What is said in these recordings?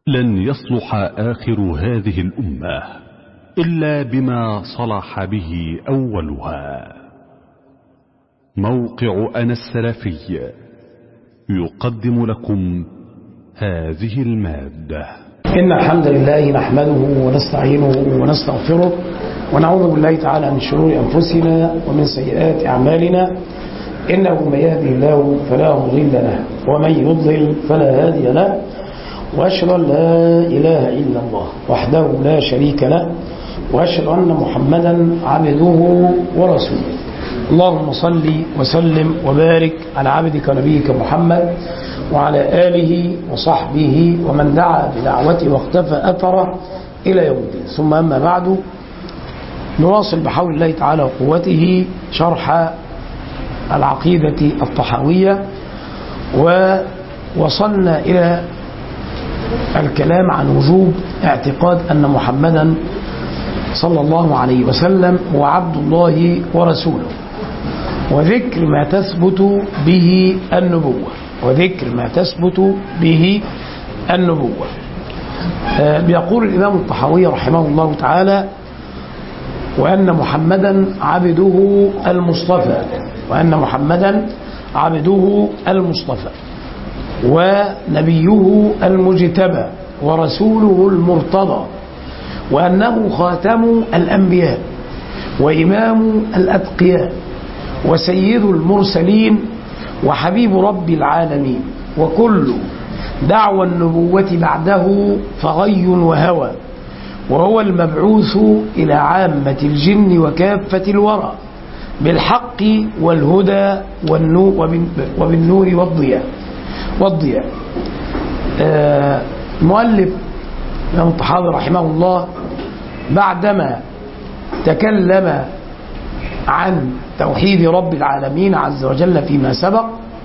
لن يصلح آخر هذه الأمة إلا بما صلح به أولها. موقع أنا السلفي يقدم لكم هذه المادة. إن الحمد لله نحمده ونستعينه ونستغفره ونعوذ بالله تعالى من شرور أنفسنا ومن سيئات أعمالنا، إنه من يهدي الله فلا مضل له ومن يضلل فلا هادي له، وأشهد أن لا إله إلا الله وحده لا شريك له، وأشهد أن محمدا عبده ورسوله. اللهم صل وسلم وبارك على عبدك ونبيك محمد وعلى آله وصحبه ومن دعا بدعوته واختفى أثره إلى يوم الدين. ثم أما بعد، نواصل بحول الله تعالى وقوته شرح العقيدة الطحاوية، ووصلنا إلى الكلام عن وجوب اعتقاد أن محمدا صلى الله عليه وسلم هو عبد الله ورسوله، وذكر ما تثبت به النبوة. بيقول الإمام الطحاوي رحمه الله تعالى: وأن محمدا عبده المصطفى ونبيه المجتبى ورسوله المرتضى، وأنه خاتم الأنبياء وإمام الأتقياء وسيد المرسلين وحبيب رب العالمين، وكل دعوى النبوة بعده فغي وهوى، وهو المبعوث إلى عامة الجن وكافة الورى بالحق والهدى وبالنور والضياء. المؤلف الإمام الطحاوي رحمه الله بعدما تكلم عن توحيد رب العالمين عز وجل فيما سبق،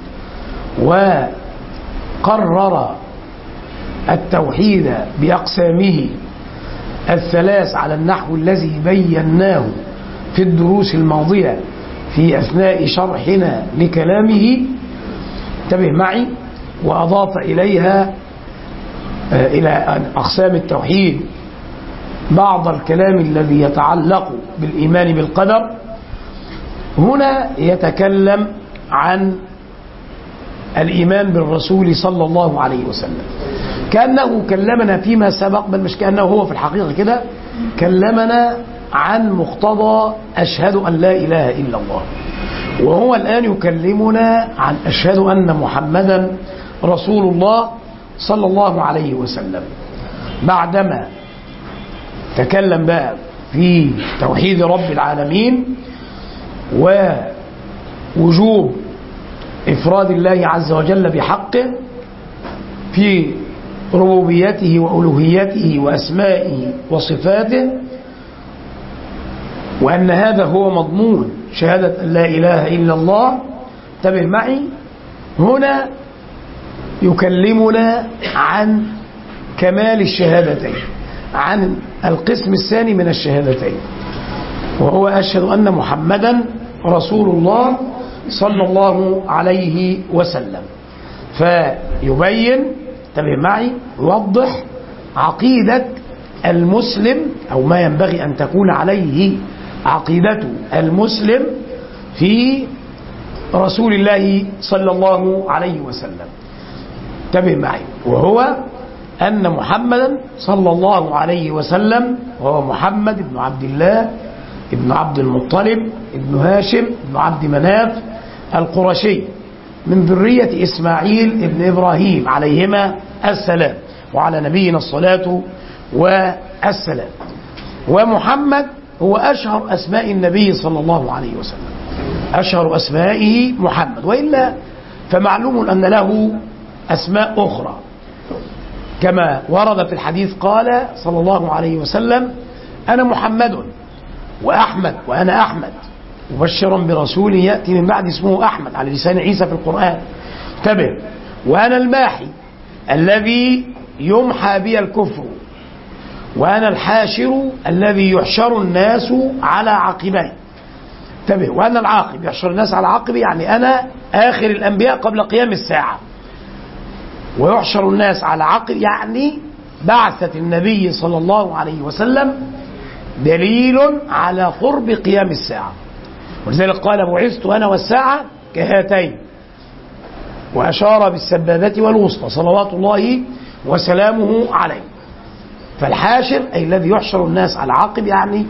وقرر التوحيد بأقسامه الثلاث على النحو الذي بيناه في الدروس الماضية في أثناء شرحنا لكلامه، انتبه معي، وأضاف إليها إلى أقسام التوحيد بعض الكلام الذي يتعلق بالإيمان بالقدر. هنا يتكلم عن الإيمان بالرسول صلى الله عليه وسلم، كأنه كلمنا فيما سبق، بل مش كأنه، هو في الحقيقة كده كلمنا عن مقتضى أشهد أن لا إله إلا الله، وهو الآن يكلمنا عن أشهد أن محمدا رسول الله صلى الله عليه وسلم. بعدما تكلم بقى في توحيد رب العالمين ووجوب إفراد الله عز وجل بحقه في ربوبيته وألوهيته وأسمائه وصفاته، وأن هذا هو مضمون شهادة أن لا إله إلا الله. انتبه معي، هنا يكلمنا عن كمال الشهادتين، عن القسم الثاني من الشهادتين، وهو أشهد أن محمدا رسول الله صلى الله عليه وسلم. فيبين، انتبه معي، يوضح عقيدة المسلم أو ما ينبغي أن تكون عليه عقيدة المسلم في رسول الله صلى الله عليه وسلم. انتبه معي، وهو أن محمدا صلى الله عليه وسلم وهو محمد بن عبد الله ابن عبد المطلب ابن هاشم ابن عبد مناف القرشي من ذرية إسماعيل ابن إبراهيم عليهما السلام، وعلى نبينا الصلاة والسلام. ومحمد هو أشهر أسماء النبي صلى الله عليه وسلم، أشهر أسمائه محمد، وإلا فمعلوم أن له أسماء أخرى، كما ورد في الحديث قال صلى الله عليه وسلم: أنا محمد وأحمد وأنا أحمد مبشرا برسول يأتي من بعد اسمه أحمد على لسان عيسى في القرآن. انتبه، وأنا الماحي الذي يمحى بي الكفر، وأنا الحاشر الذي يحشر الناس على عقبيه. انتبه، وأنا العاقب، يحشر الناس على عقبي يعني أنا آخر الأنبياء قبل قيام الساعة، ويحشر الناس على عقب يعني بعثة النبي صلى الله عليه وسلم دليل على قرب قيام الساعة، ولذلك قال بعثت أنا والساعة كهاتين، وأشار بالسبابة والوسطى صلوات الله وسلامه عليه. فالحاشر أي الذي يحشر الناس على عقب، يعني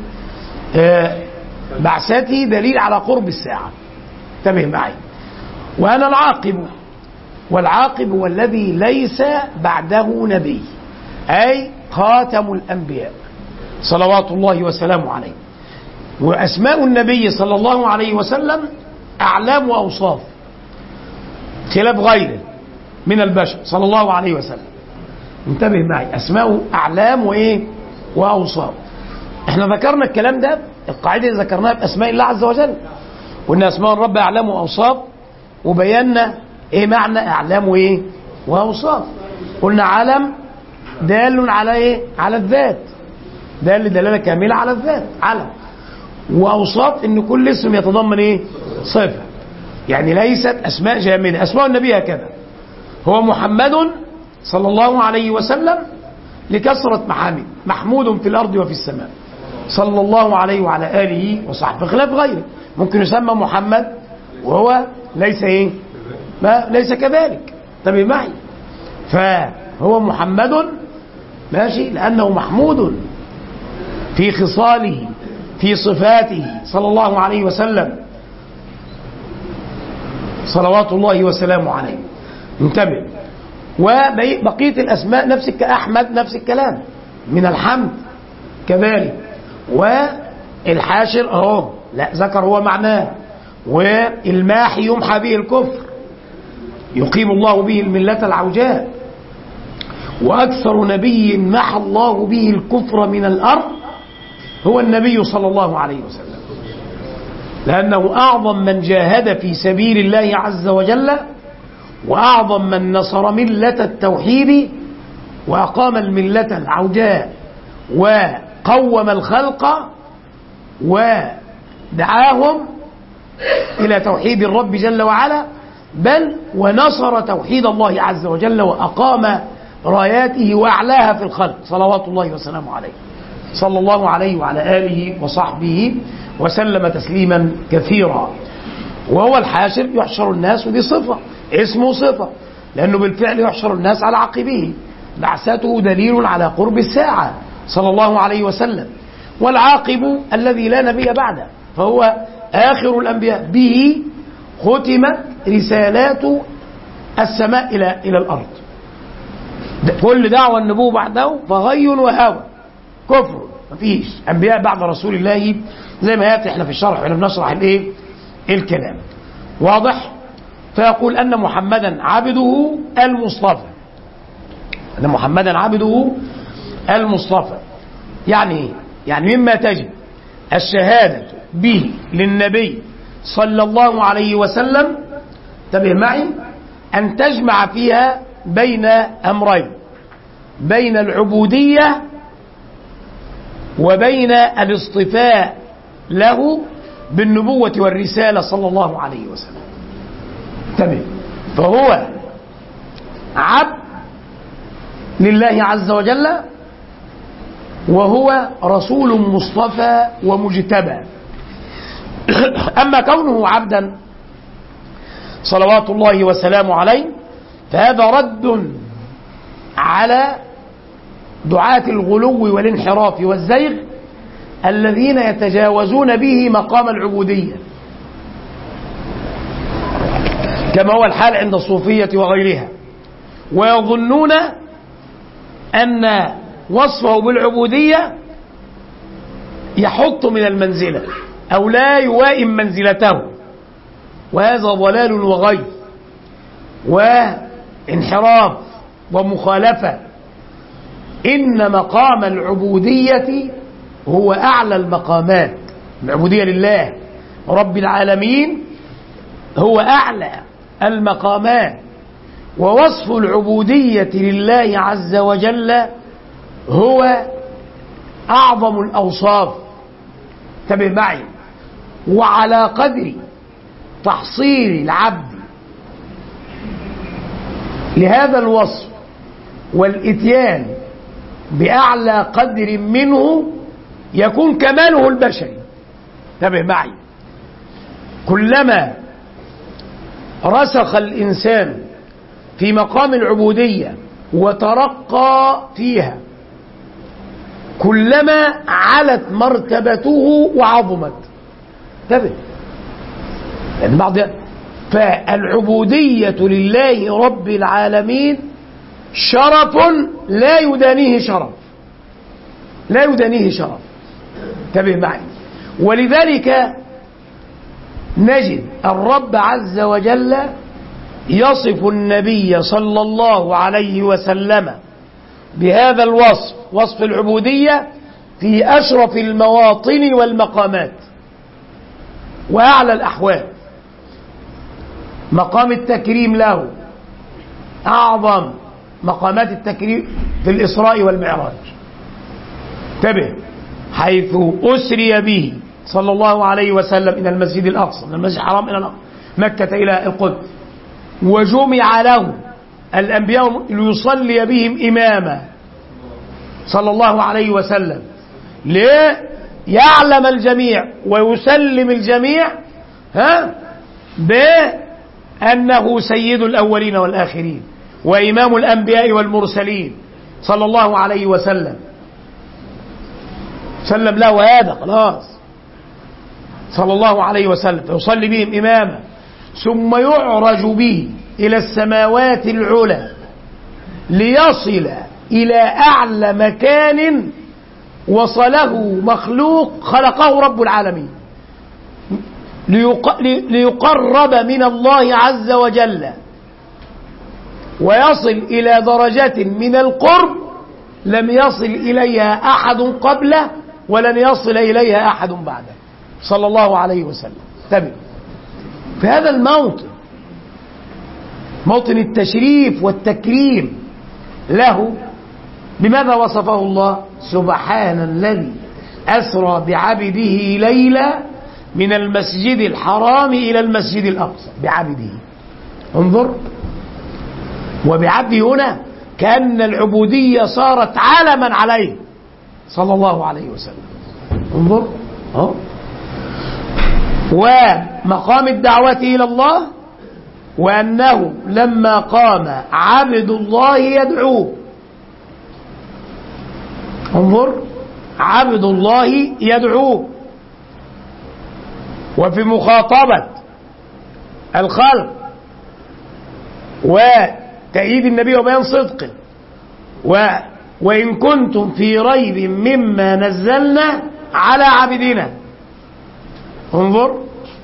بعثتي دليل على قرب الساعة. انتبه معي. وأنا العاقب، والعاقب هو الذي ليس بعده نبي، أي خاتم الأنبياء صلوات الله وسلامه عليه. وأسماء النبي صلى الله عليه وسلم أعلام وأوصاف خلاف غيره من البشر صلى الله عليه وسلم. انتبه معي، أسماء أعلام وإيه وأوصاف. احنا ذكرنا الكلام ده، القاعدة اللي ذكرناها بأسماء الله عز وجل، قلنا أسماء الرب أعلام وأوصاف، وبينا إيه معنى أعلام وإيه وأوصاف. قلنا علم دال على إيه على الذات، دال دلالة كاملة على الذات علم، وأوصاف إن كل اسم يتضمن إيه صفة، يعني ليست أسماء جامدة. أسماء النبي هكذا، هو محمد صلى الله عليه وسلم لكثرة محامد، محمود في الأرض وفي السماء صلى الله عليه وعلى آله وصحبه، بخلاف غيره ممكن يسمى محمد وهو ليس إيه ما ليس كذلك. انتبه معي، فهو محمد ماشي لأنه محمود في خصاله في صفاته صلى الله عليه وسلم صلوات الله وسلامه عليه. انتبه. وبقية الأسماء نفس كأحمد نفس الكلام من الحمد كذلك. والحاشر اهو لا ذكر هو معناه، والماحي يمحى به الكفر يقيم الله به الملة العوجاء. وأكثر نبي محى الله به الكفر من الأرض هو النبي صلى الله عليه وسلم، لأنه أعظم من جاهد في سبيل الله عز وجل، وأعظم من نصر ملة التوحيد وأقام الملة العوجاء وقوم الخلق ودعاهم إلى توحيد الرب جل وعلا، بل ونصر توحيد الله عز وجل وأقام راياته وأعلاها في الخلق صلوات الله وسلامه عليه صلى الله عليه وعلى آله وصحبه وسلم تسليما كثيرا. وهو الحاشر يحشر الناس بصفة، اسمه صفة، لأنه بالفعل يحشر الناس على عقبه، بعثته دليل على قرب الساعة صلى الله عليه وسلم. والعاقب الذي لا نبي بعده، فهو آخر الأنبياء، به ختمت رسالات السماء إلى الأرض. كل دعوة النبوة بعده فغي وهوى كفر، مفيش أنبياء بعد رسول الله، زي ما يأتي احنا في الشرح واحنا بنشرح الايه الكلام واضح. فيقول أن محمدا عبده المصطفى، أن محمدا عبده المصطفى. يعني يعني مما تجب الشهادة به للنبي صلى الله عليه وسلم، انتبه معي، أن تجمع فيها بين أمرين، بين العبودية وبين الاصطفاء له بالنبوة والرسالة صلى الله عليه وسلم. انتبه، فهو عبد لله عز وجل، وهو رسول مصطفى ومجتبى. أما كونه عبدا صلوات الله وسلامه عليه فهذا رد على دعاة الغلو والانحراف والزيغ الذين يتجاوزون به مقام العبودية، كما هو الحال عند الصوفية وغيرها، ويظنون أن وصفه بالعبودية يحط من المنزلة أو لا يوائم منزلته، وهذا ضلال وغي وانحراف ومخالفة. إن مقام العبودية هو أعلى المقامات، العبودية لله رب العالمين هو أعلى المقامات، ووصف العبودية لله عز وجل هو أعظم الأوصاف. انتبه معي. وعلى قدر تحصيل العبد لهذا الوصف والإتيان بأعلى قدر منه يكون كماله البشري. انتبه معي، كلما رسخ الإنسان في مقام العبودية وترقى فيها كلما علت مرتبته وعظمت. انتبه، يعني فالعبودية لله رب العالمين شرف لا يدانيه شرف، لا يدانيه شرف. انتبه معي، ولذلك نجد الرب عز وجل يصف النبي صلى الله عليه وسلم بهذا الوصف، وصف العبودية، في أشرف المواطن والمقامات وأعلى الأحوال. مقام التكريم له أعظم مقامات التكريم في الإسراء والمعراج. انتبه، حيث أسري به صلى الله عليه وسلم من المسجد الأقصى، من المسجد الحرام إلى مكة إلى القدس، وجمع له الأنبياء ليصلي بهم إماما صلى الله عليه وسلم، ليعلم الجميع ويسلم الجميع بأنه سيد الأولين والآخرين وإمام الأنبياء والمرسلين صلى الله عليه وسلم. سلم له هذا خلاص صلى الله عليه وسلم، فيصلي بهم إماما، ثم يعرج به إلى السماوات العلى ليصل إلى أعلى مكان وصله مخلوق خلقه رب العالمين، ليقرب من الله عز وجل ويصل إلى درجة من القرب لم يصل إليها أحد قبله ولن يصل إليها أحد بعده صلى الله عليه وسلم. تبع في هذا الموطن، موطن التشريف والتكريم له، بماذا وصفه الله؟ سبحان الذي أسرى بعبده ليلا من المسجد الحرام إلى المسجد الأقصى بعبده. انظر، وبعبده هنا كأن العبودية صارت علما عليه صلى الله عليه وسلم. انظر، ومقام الدعوة إلى الله، وأنه لما قام عبد الله يدعوه. انظر، عبد الله يدعوه، وفي مخاطبة الخلق وتأييد النبي وبيان صدقه، وإن كنتم في ريب مما نزلنا على عبدنا. انظر،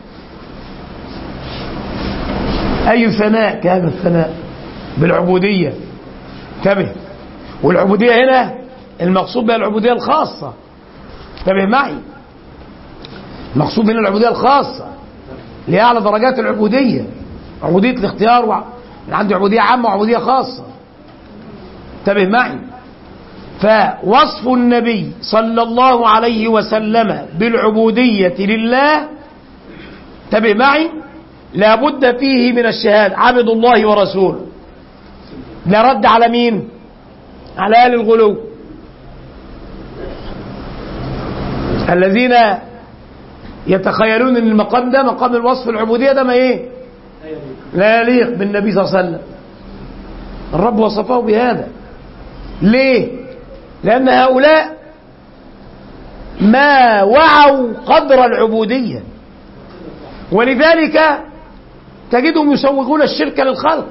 أي ثناء كهذا الثناء بالعبودية. انتبه، والعبودية هنا المقصود بها العبودية الخاصة. انتبه معي، المقصود هنا العبودية الخاصة لأعلى درجات العبودية، عبودية الاختيار، عنده عبودية عامة وعبودية خاصة. انتبه معي، فوصف النبي صلى الله عليه وسلم بالعبودية لله، انتبه معي، لا بد فيه من الشهادة عبد الله ورسوله. لا رد على مين؟ على أهل الغلو الذين يتخيلون ان المقام ده مقام الوصف العبودية، ده ما ايه؟ لا يليق بالنبي صلى الله عليه وسلم. الرب وصفه بهذا. ليه؟ لأن هؤلاء ما وعوا قدر العبودية، ولذلك تجدهم يسوقون الشرك للخلق.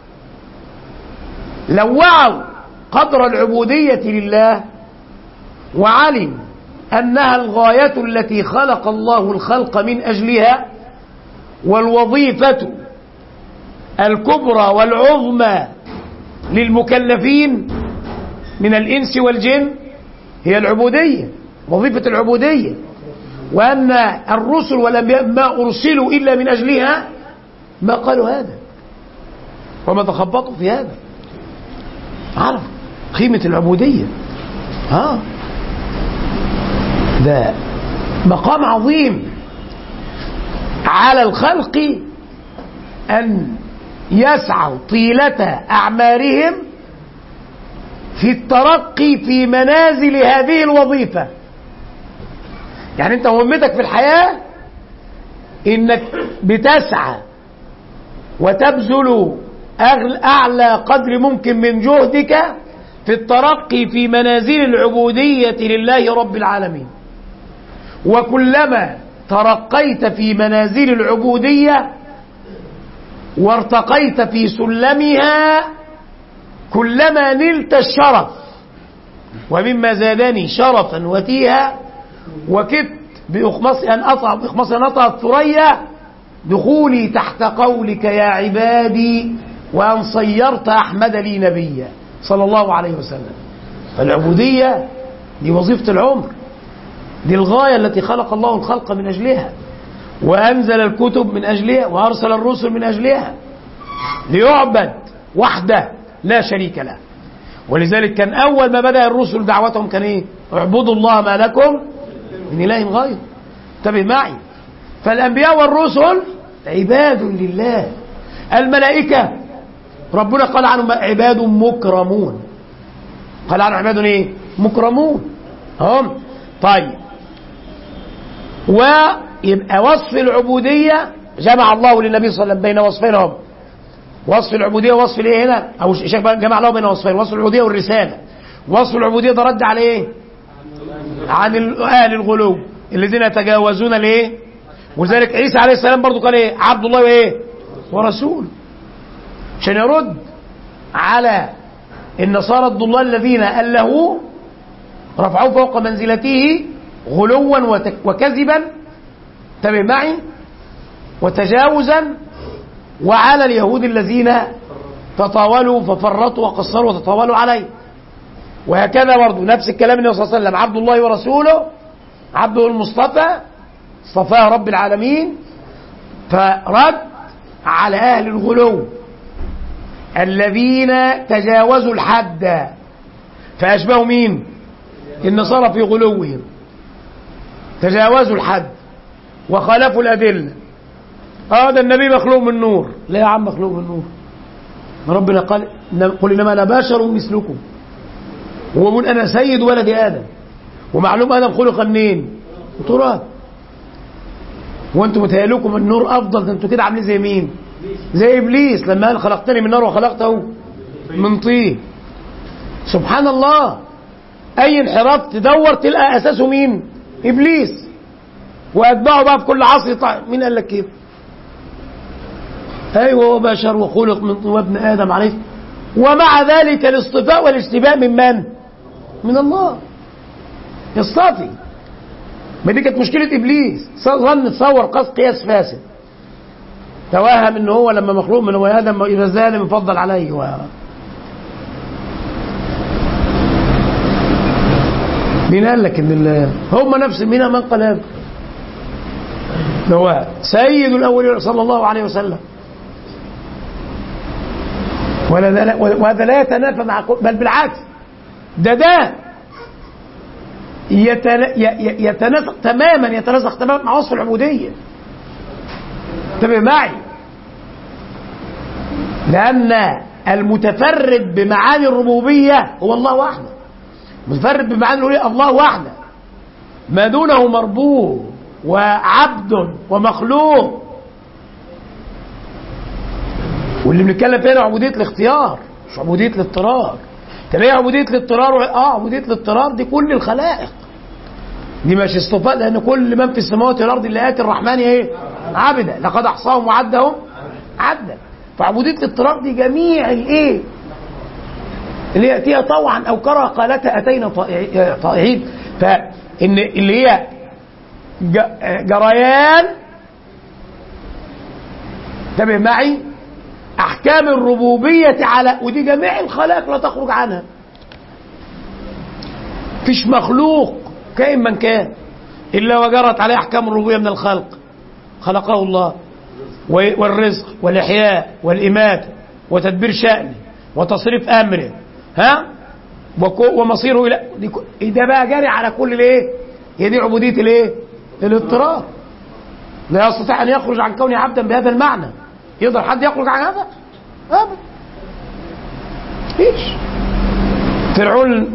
لو وعوا قدر العبودية لله وعلم أنها الغاية التي خلق الله الخلق من أجلها، والوظيفة الكبرى والعظمى للمكلفين من الإنس والجن هي العبودية، وظيفة العبودية، وأن الرسل والأنبياء ما أرسلوا إلا من أجلها، ما قالوا هذا وما تخبطوا في هذا. عرف قيمة العبودية. ده مقام عظيم على الخلق أن يسعوا طيلة أعمارهم في الترقي في منازل هذه الوظيفة. يعني انت مهمتك في الحياة انك بتسعى وتبذل اعلى قدر ممكن من جهدك في الترقي في منازل العبودية لله رب العالمين. وكلما ترقيت في منازل العبودية وارتقيت في سلمها كلما نلت الشرف. ومما زادني شرفا وتيها وكدت بأخمص أن أطأ الثريا دخولي تحت قولك يا عبادي وأن صيرت أحمد لي نبيا صلى الله عليه وسلم. فالعبودية دي وظيفة العمر، دي الغاية التي خلق الله الخلق من أجلها، وأنزل الكتب من أجلها، وأرسل الرسل من أجلها، ليعبد وحده لا شريك له. ولذلك كان أول ما بدأ الرسل دعوتهم كان إيه؟ اعبدوا الله ما لكم من إله غيره. انتبه معي. فالأنبياء والرسل عباد لله. الملائكة ربنا قال عنهم عباد مكرمون، قال عنهم عباد ايه؟ مكرمون هم. طيب، ويبقى وصف العبودية جمع الله للنبي صلى الله عليه وسلم بين وصفين هم، وصف العبودية ووصف الايه هنا، او جمع الله بين وصفين، وصف العبودية والرسالة. وصف العبودية ده رد على ايه؟ عن اهل الغلو الذين يتجاوزون الايه. ولذلك عيسى عليه السلام برضو قال ايه؟ عبد الله وايه؟ ورسول، عشان يرد على النصارى الضلال الذين ألهوا رفعوه فوق منزلته غلوا وكذبا، انتبه معي، وتجاوزا، وعلى اليهود الذين تطاولوا ففرطوا وقصروا وتطاولوا عليه. وهكذا برضه نفس الكلام النبي صلى الله عليه وسلم عبد الله ورسوله، عبده المصطفى اصطفاه رب العالمين. فرد على أهل الغلو الذين تجاوزوا الحد، فأشبهوا مين؟ النصارى في غلوهم، تجاوزوا الحد وخالفوا الأدلة. هذا النبي مخلوق من نور. لا يا عم، مخلوق من نور. ربنا قال قل إنما أنا بشر مثلكم، ومن أنا سيد ولد آدم، ومعلوم آدم خلق منين؟ تراب. وانتم متهيألكم النور أفضل، ده انتم كده عاملين زي مين؟ زي إبليس لما قال خلقتني من نار وخلقته من طين. سبحان الله، أي انحراف تدور تلقى أساسه مين؟ إبليس وأتباعه بقى في كل عصر. مين قال لك كده؟ أيوه، هو بشر وخلق من طين وابن آدم عليه. ومع ذلك الاصطفاء والاشتباء من من؟ من الله يصطفي. ما دي كانت مشكلة إبليس، ظن تصور قياس فاسد، توهم ان هو لما مخلوق من هو ادم اذا زاد مفضل عليه مين قال لك ان هم نفس مين من قال هذا؟ هو سيد الاولين صلى الله عليه وسلم. وهذا لا يتنافى مع، بل بالعكس، ده يتناسق تماما مع وصف العبودية. انتبه معي، لأن المتفرد بمعاني الربوبية هو الله وحده. المتفرد بمعاني الربوبية الله وحده، ما دونه مربوب وعبد ومخلوق. واللي بنتكلم فيها عبودية الاختيار مش عبودية الاضطرار. طب ايه عبودية الاضطرار؟ عبودية الاضطرار دي كل الخلائق، دي مش اصطفاء، لأن كل من في السماوات والأرض اللي آتي الرحمن ايه؟ عبدا، لقد أحصاهم وعدهم عدا. فعبودية الاضطرار دي جميع الايه اللي يأتيها طوعا أو كرها قالتها أتينا طائعين. فإن اللي هي جريان، انتبه معي، أحكام الربوبية على، ودي جميع الخلائق لا تخرج عنها. فيش مخلوق كائن من كان إلا وجرت عليه أحكام الربوبية من الخلق، خلقه الله، والرزق والإحياء والإماتة وتدبير شأنه وتصريف أمره، ومصيره إلى ده بقى جاري على كل الايه. هي دي عبودية الايه؟ الاضطرار. لا يستطيع أن يخرج عن كونه عبدا بهذا المعنى. يقدر حد يخرج عن هذا؟ أبدا. فيش. فرعون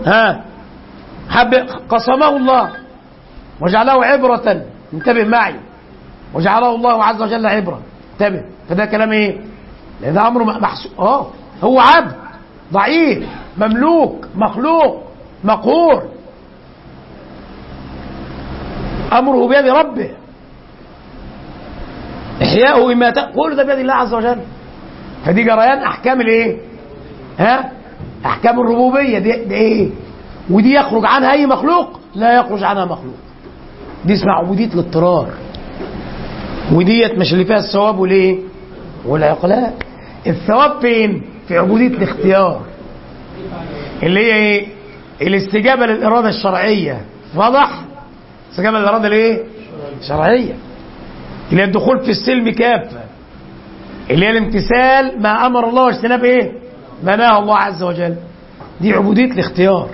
قسمه الله وجعله عبرة، انتبه معي، وجعله الله عز وجل عبرة، انتبه. فده كلام ايه؟ لأن ده أمر محسوب. هو عبد ضعيف مملوك مخلوق مقهور، أمره بيد ربه، إحياؤه إماته، كل ده بيد الله عز وجل. فدي جريان أحكام الإيه؟ أحكام الربوبية دي إيه؟ ودي يخرج عنها أي مخلوق؟ لا يخرج عنها مخلوق. دي اسمها عبودية الاضطرار، وديت مش اللي فيها الثواب والإيه؟ والعقلاء. الثواب فين؟ في عبودية الاختيار، اللي هي إيه؟ الاستجابة للإرادة الشرعية. واضح؟ استجابة للإرادة الإيه؟ الشرعية، اللي هي الدخول في السلم كافة، اللي هي الامتثال ما أمر الله واجتناب إيه؟ ما نهى الله عز وجل. دي عبودية الاختيار.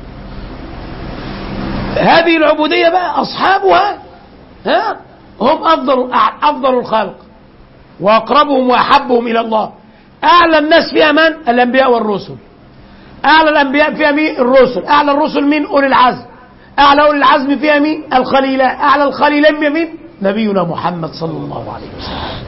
هذه العبودية بقى أصحابها هم أفضل الخلق وأقربهم وأحبهم إلى الله. أعلى الناس فيها من؟ الأنبياء والرسل. أعلى الأنبياء فيها مين؟ الرسل. أعلى الرسل مين؟ أولي العزم. أعلى أولي العزم فيها مين؟ الخليلان. أعلى الخليلان فيها مين؟ نبينا محمد صلى الله عليه وسلم.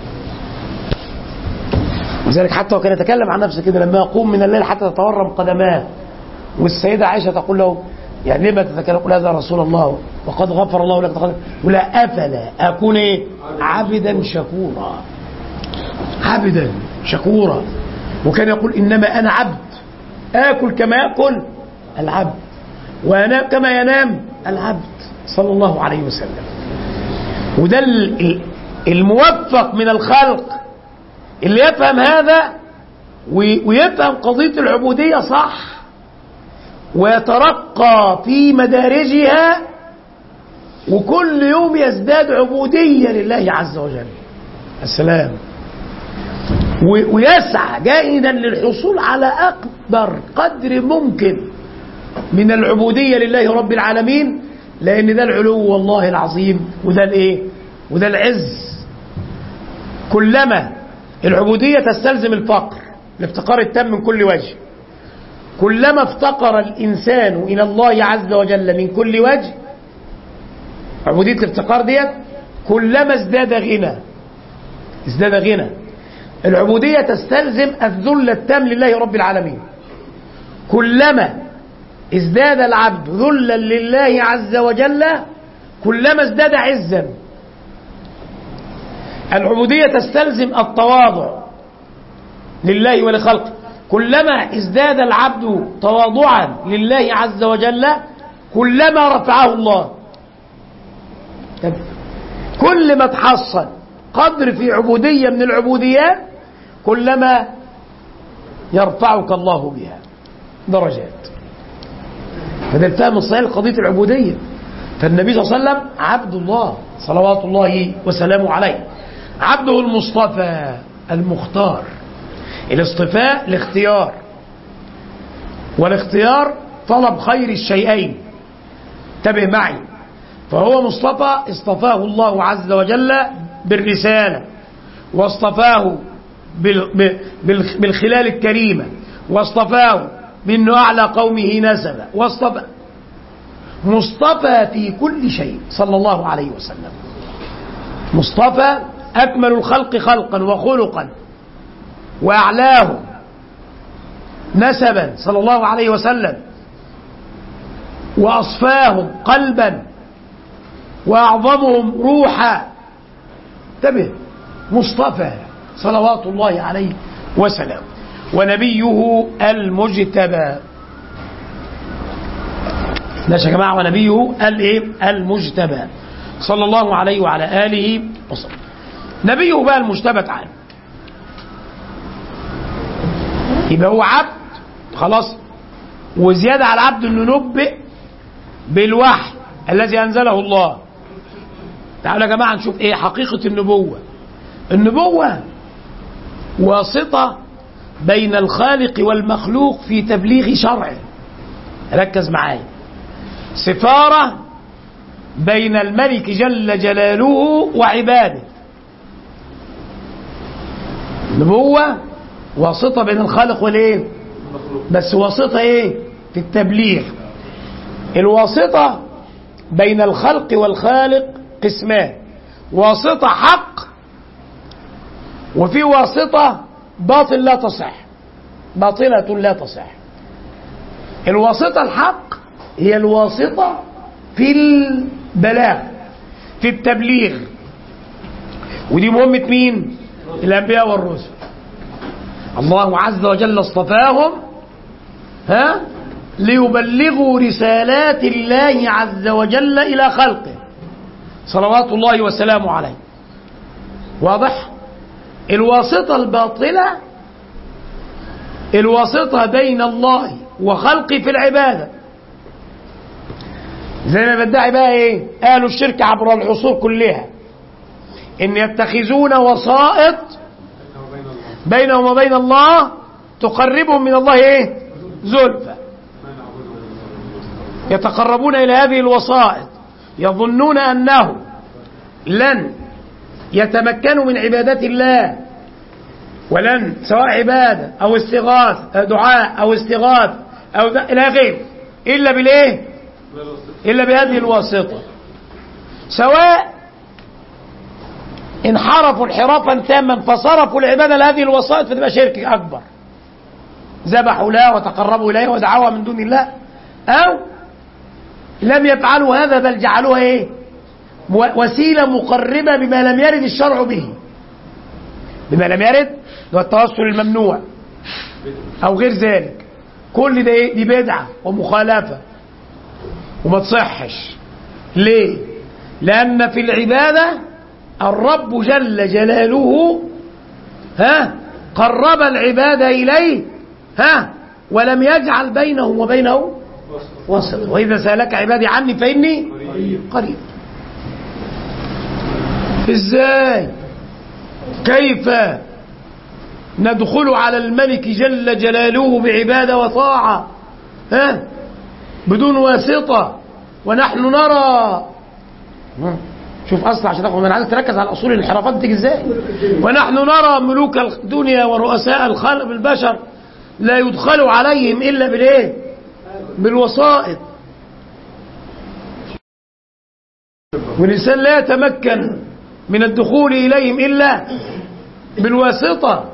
لذلك حتى وكان يتكلم عن نفسه كده، لما يقوم من الليل حتى تتورم قدماه، والسيدة عائشة تقول له يعني لما تتكلم؟ قل هذا رسول الله وقد غفر الله لك تقدم. ولا أفلا أكون إيه؟ عبدا شكورا. عبدا شكورا. وكان يقول إنما أنا عبد، آكل كما يأكل العبد وأنام كما ينام العبد، صلى الله عليه وسلم. وده الموفق من الخلق اللي يفهم هذا ويفهم قضية العبودية صح، ويترقى في مدارجها، وكل يوم يزداد عبودية لله عز وجل. السلام. ويسعى جاهدا للحصول على أكبر قدر ممكن من العبودية لله رب العالمين، لأن ده العلو والله العظيم، وده الإيه؟ وده العز. كلما العبودية تستلزم الفقر، الافتقار التام من كل وجه. كلما افتقر الإنسان إلى الله عز وجل من كل وجه، عبودية الافتقار ديت، كلما ازداد غنى. ازداد غنى. العبودية تستلزم الذل التام لله رب العالمين. كلما ازداد العبد ذلا لله عز وجل كلما ازداد عزا. العبودية تستلزم التواضع لله ولخلقه. كلما ازداد العبد تواضعا لله عز وجل كلما رفعه الله. كل ما تحصل قدر في عبودية من العبوديات كلما يرفعك الله بها درجات. فده الفهم الصحيح لقضية العبودية. فالنبي صلى الله عليه وسلم عبد الله صلوات الله وسلامه عليه، عبده المصطفى المختار. الاصطفاء الاختيار، والاختيار طلب خير الشيئين. انتبه معي. فهو مصطفى اصطفاه الله عز وجل بالرسالة، واصطفاه بالخلال الكريمة، واصطفاه بأنه أعلى قومه نسبا، واصطفى مصطفى في كل شيء صلى الله عليه وسلم. مصطفى أكمل الخلق خلقا وخلقا وأعلاهم نسبا صلى الله عليه وسلم، وأصفاهم قلبا وأعظمهم روحا. انتبه، مصطفى صلوات الله عليه وسلم. ونبيه المجتبى. ماشي يا جماعة. ونبيه المجتبى صلى الله عليه وعلى آله وسلم. نبيه بقى المجتبى تعالى، يبقى هو عبد خلاص، وزيادة على العبد انه نبئ بالوحي الذي أنزله الله. تعالوا يا جماعة نشوف ايه حقيقة النبوة. النبوة واسطة بين الخالق والمخلوق في تبليغ شرعه. ركز معايا. سفارة بين الملك جل جلاله وعباده. النبوة واسطة بين الخالق والايه؟ بس واسطة ايه؟ في التبليغ. الواسطة بين الخلق والخالق قسمان: واسطة حق، وفي واسطة باطلة لا تصح. الواسطة الحق هي الواسطة في البلاغ، في التبليغ، ودي مهمة مين؟ الأنبياء والرسل. الله عز وجل اصطفاهم ليبلغوا رسالات الله عز وجل إلى خلقه صلوات الله وسلامه عليه. واضح؟ الواسطة الباطلة الواسطة بين الله وخلقه في العبادة، زي ما بدعي بقى ايه أهل الشرك عبر العصور كلها، إن يتخذون وسائط بينهم وبين الله تقربهم من الله ايه زلفى. يتقربون إلى هذه الوسائط يظنون أنه لن يتمكنوا من عبادة الله، ولن سواء عبادة أو استغاث دعاء أو استغاث أو إلى غيره إلا بالإيه؟ إلا بهذه الواسطة، سواء انحرفوا انحرافا تاما فصرفوا العبادة لهذه الوسائط فتبقى شرك أكبر، ذبحوا له وتقربوا إليه ودعوها من دون الله، أو لم يفعلوا هذا بل جعلوها إيه؟ وسيلة مقربة بما لم يرد الشرع به، بما لم يرد والتوسل الممنوع أو غير ذلك. كل ده إيه؟ دي بدعة ومخالفة وما تصحش. ليه؟ لأن في العبادة الرب جل جلاله قرب العبادة إليه ولم يجعل بينه وبينه وصل. وإذا سألك عبادي عني فإني قريب. إزاي؟ كيف ندخل على الملك جل جلاله بعبادة وطاعة بدون واسطة ونحن نرى؟ شوف أصلا عشان تاخد، أنا عايز تركز على أصول الانحرافات تيجي إزاي. ونحن نرى ملوك الدنيا ورؤساء الخلق بالبشر لا يدخل عليهم إلا بالإيه؟ بالوسائط. والإنسان لا يتمكن من الدخول إليهم إلا بالواسطة.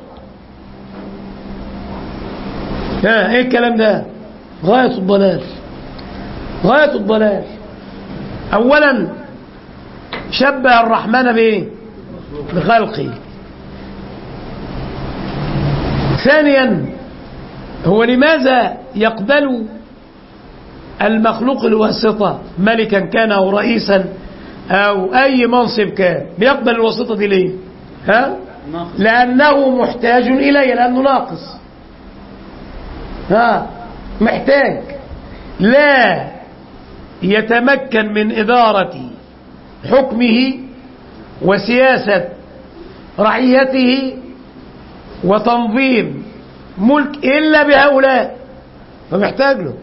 إيه الكلام ده؟ غاية الضلال، غاية الضلال. أولا شبه الرحمن بإيه؟ بخلقه. ثانيا هو لماذا يقبل المخلوق الواسطة، ملكا كان أو رئيسا أو أي منصب كان، بيقبل الواسطة دي ليه؟ لأنه محتاج إليه، لأنه ناقص، محتاج، لا يتمكن من إدارة حكمه وسياسة رعيته وتنظيم ملك إلا بهؤلاء، فمحتاج له.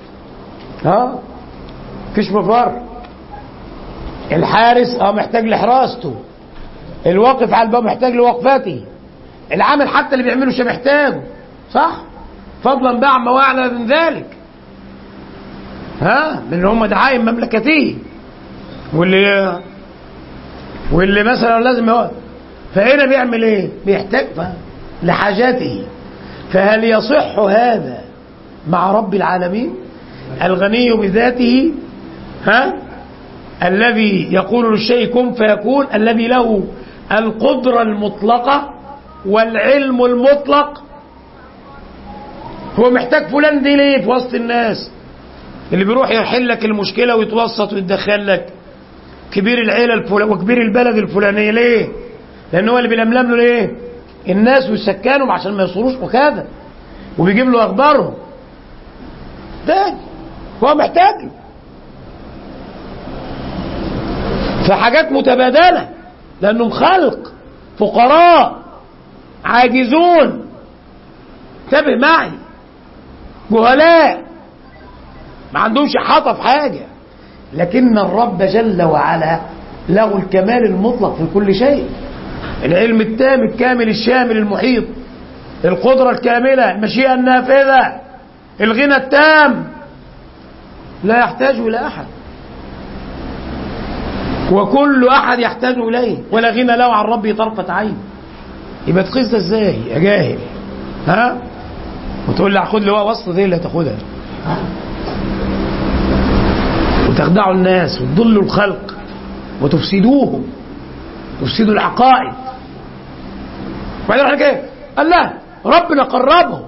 فيش مفر. الحارس محتاج لحراسته، الواقف على الباب محتاج لوقفته، العامل حتى اللي بيعمله شيء محتاجه، صح؟ فضلا بعما واعلى من ذلك، من هم دعائم مملكته، واللي مثلا لازم فهنا بيعمل ايه؟ بيحتاج لحاجاته. فهل يصح هذا مع رب العالمين الغني بذاته الذي يقول للشيء كن فيكون، الذي له القدرة المطلقة والعلم المطلق؟ هو محتاج فلان دي ليه في وسط الناس اللي بيروح يحل لك المشكلة ويتوسط ويتدخل لك؟ كبير العيلة الفلانية وكبير البلد الفلانية ليه؟ لأنه هو اللي بيلملم له ليه؟ الناس والسكانهم عشان ما يصروش وكذا، وبيجيب له أخبارهم. ده هو محتاج له. فحاجات متبادلة، لأنهم خلق فقراء عاجزون، انتبه معي، جهلاء ما عندهمش حاطة في حاجة، لكن الرب جل وعلا له الكمال المطلق في كل شيء، العلم التام الكامل الشامل المحيط، القدرة الكاملة، المشيئة النافذة، الغنى التام، لا يحتاج إلى أحد، وكل أحد يحتاج إليه، ولا غنى له عن ربه طرفة عين. يبقى تقيس ده ازاي يا جاهل؟ ها؟ وتقول لي هاخد لي واسطة، دي اللي هتاخدها وتخدعوا الناس وتضلوا الخلق وتفسدوهم، تفسدوا العقائد. وبعدين احنا كده قال لا ربنا قربهم،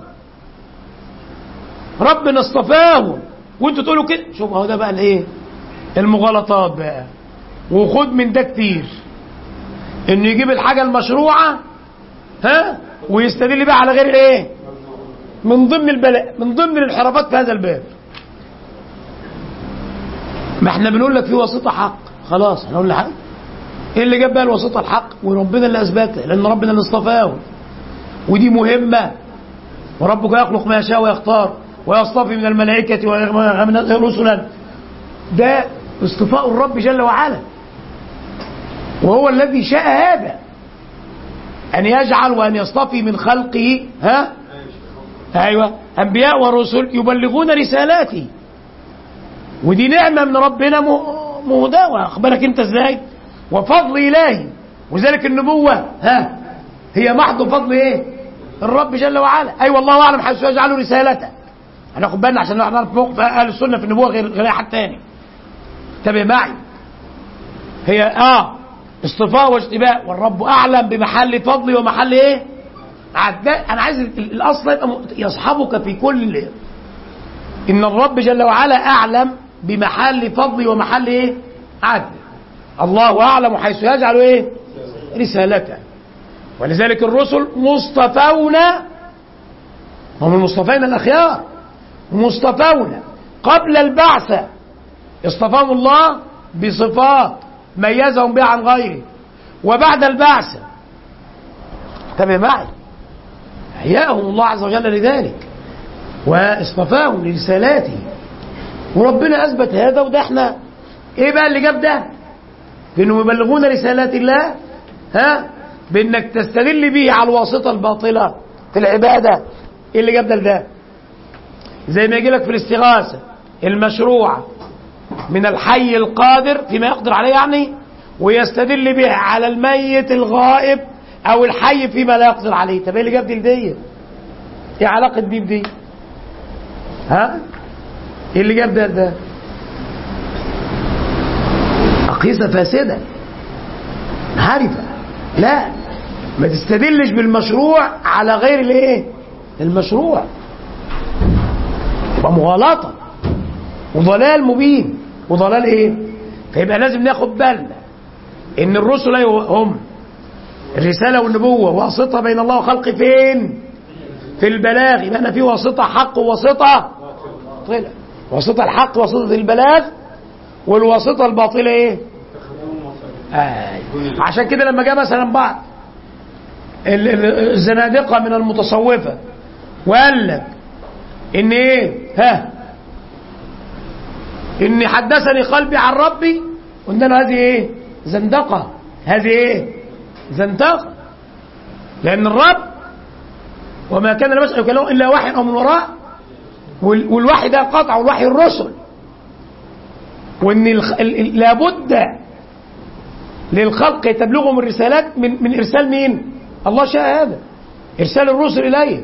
ربنا اصطفاهم، وانتوا تقولوا كده. شوف اهو ده بقى الايه؟ المغالطات بقى. وخد من ده كتير، انه يجيب الحاجه المشروعه ها ويستدل بقى على غير الايه؟ من ضمن البلاء، من ضمن الانحرافات في هذا الباب. ما احنا بنقول لك في واسطه حق، خلاص احنا قلنا حق. ايه اللي جاب بقى الواسطه الحق؟ وربنا اللي اثبتها، لان ربنا اللي اصطفاه، ودي مهمه. وربك يخلق ما يشاء ويختار ويصطفي من الملائكه ومن رسلا. ده اصطفاء الرب جل وعلا، وهو الذي شاء هذا، أن يجعل وأن يصطفي من خلقه ها أيوة أنبياء ورسل يبلغون رسالاته. ودي نعمة من ربنا مهداة، وأخبرك أنت إزاي؟ وفضل إلهي. وذلك النبوة ها هي محض فضل إيه؟ الرب جل وعلا. أي أيوة والله أعلم حيث يجعل رسالته. هناخد بالنا عشان نعرف موقف أهل السنة في النبوة غير أحد تاني. انتبه معي. هي اصطفاء واجتباء، والرب اعلم بمحل فضلي ومحل ايه؟ انا عايز الاصل يبقى يصحبك في كل ان الرب جل وعلا اعلم بمحل فضلي ومحل ايه؟ عدل. الله اعلم حيث يجعل ايه؟ رسالته. ولذلك الرسل مصطفون، هم المصطفين الاخيار، مصطفون قبل البعثه، اصطفاهم الله بصفات ميزهم بها عن غيره، وبعد البعثة انتبه معي أحياهم الله عز وجل لذلك واصطفاهم لرسالاته. وربنا أثبت هذا، وده احنا ايه بقى اللي جاب ده؟ بأنهم يبلغون رسالات الله ها بأنك تستدل به على الواسطة الباطلة في العبادة. ايه اللي جاب ده لده؟ زي ما يجي لك في الاستغاثة المشروعة من الحي القادر فيما يقدر عليه يعني، ويستدل به على الميت الغائب او الحي فيما لا يقدر عليه. طب ايه اللي جاب دي لدي؟ ايه علاقه دي بدي؟ ها؟ ايه اللي جاب ده؟ اقيسه فاسده عارفه. لا، ما تستدلش بالمشروع على غير الايه؟ المشروع. ومغالطه وضلال مبين. وضلال ايه؟ فيبقى لازم ناخد بالنا ان الرسل هم الرساله والنبوه واسطه بين الله وخلقه. فين؟ في البلاغ. يبقى انا في واسطه حق وواسطه باطله. واسطه الحق واسطه البلاغ، والواسطه الباطله ايه؟ عشان كده لما جاء مثلا بعض الزنادقه من المتصوفه وقال لك ان ايه؟ إني حدثني قلبي عن ربي، قلنا له هذه إيه؟ زندقة. هذه إيه؟ زندقة. لأن الرب وما كان البشر يكلمه إلا وحي أو من وراء، والوحي ده قطع، والوحي الرسل. وإن لابد للخلق تبلغهم الرسالات من إرسال مين؟ الله شاء هذا، إرسال الرسل إليه.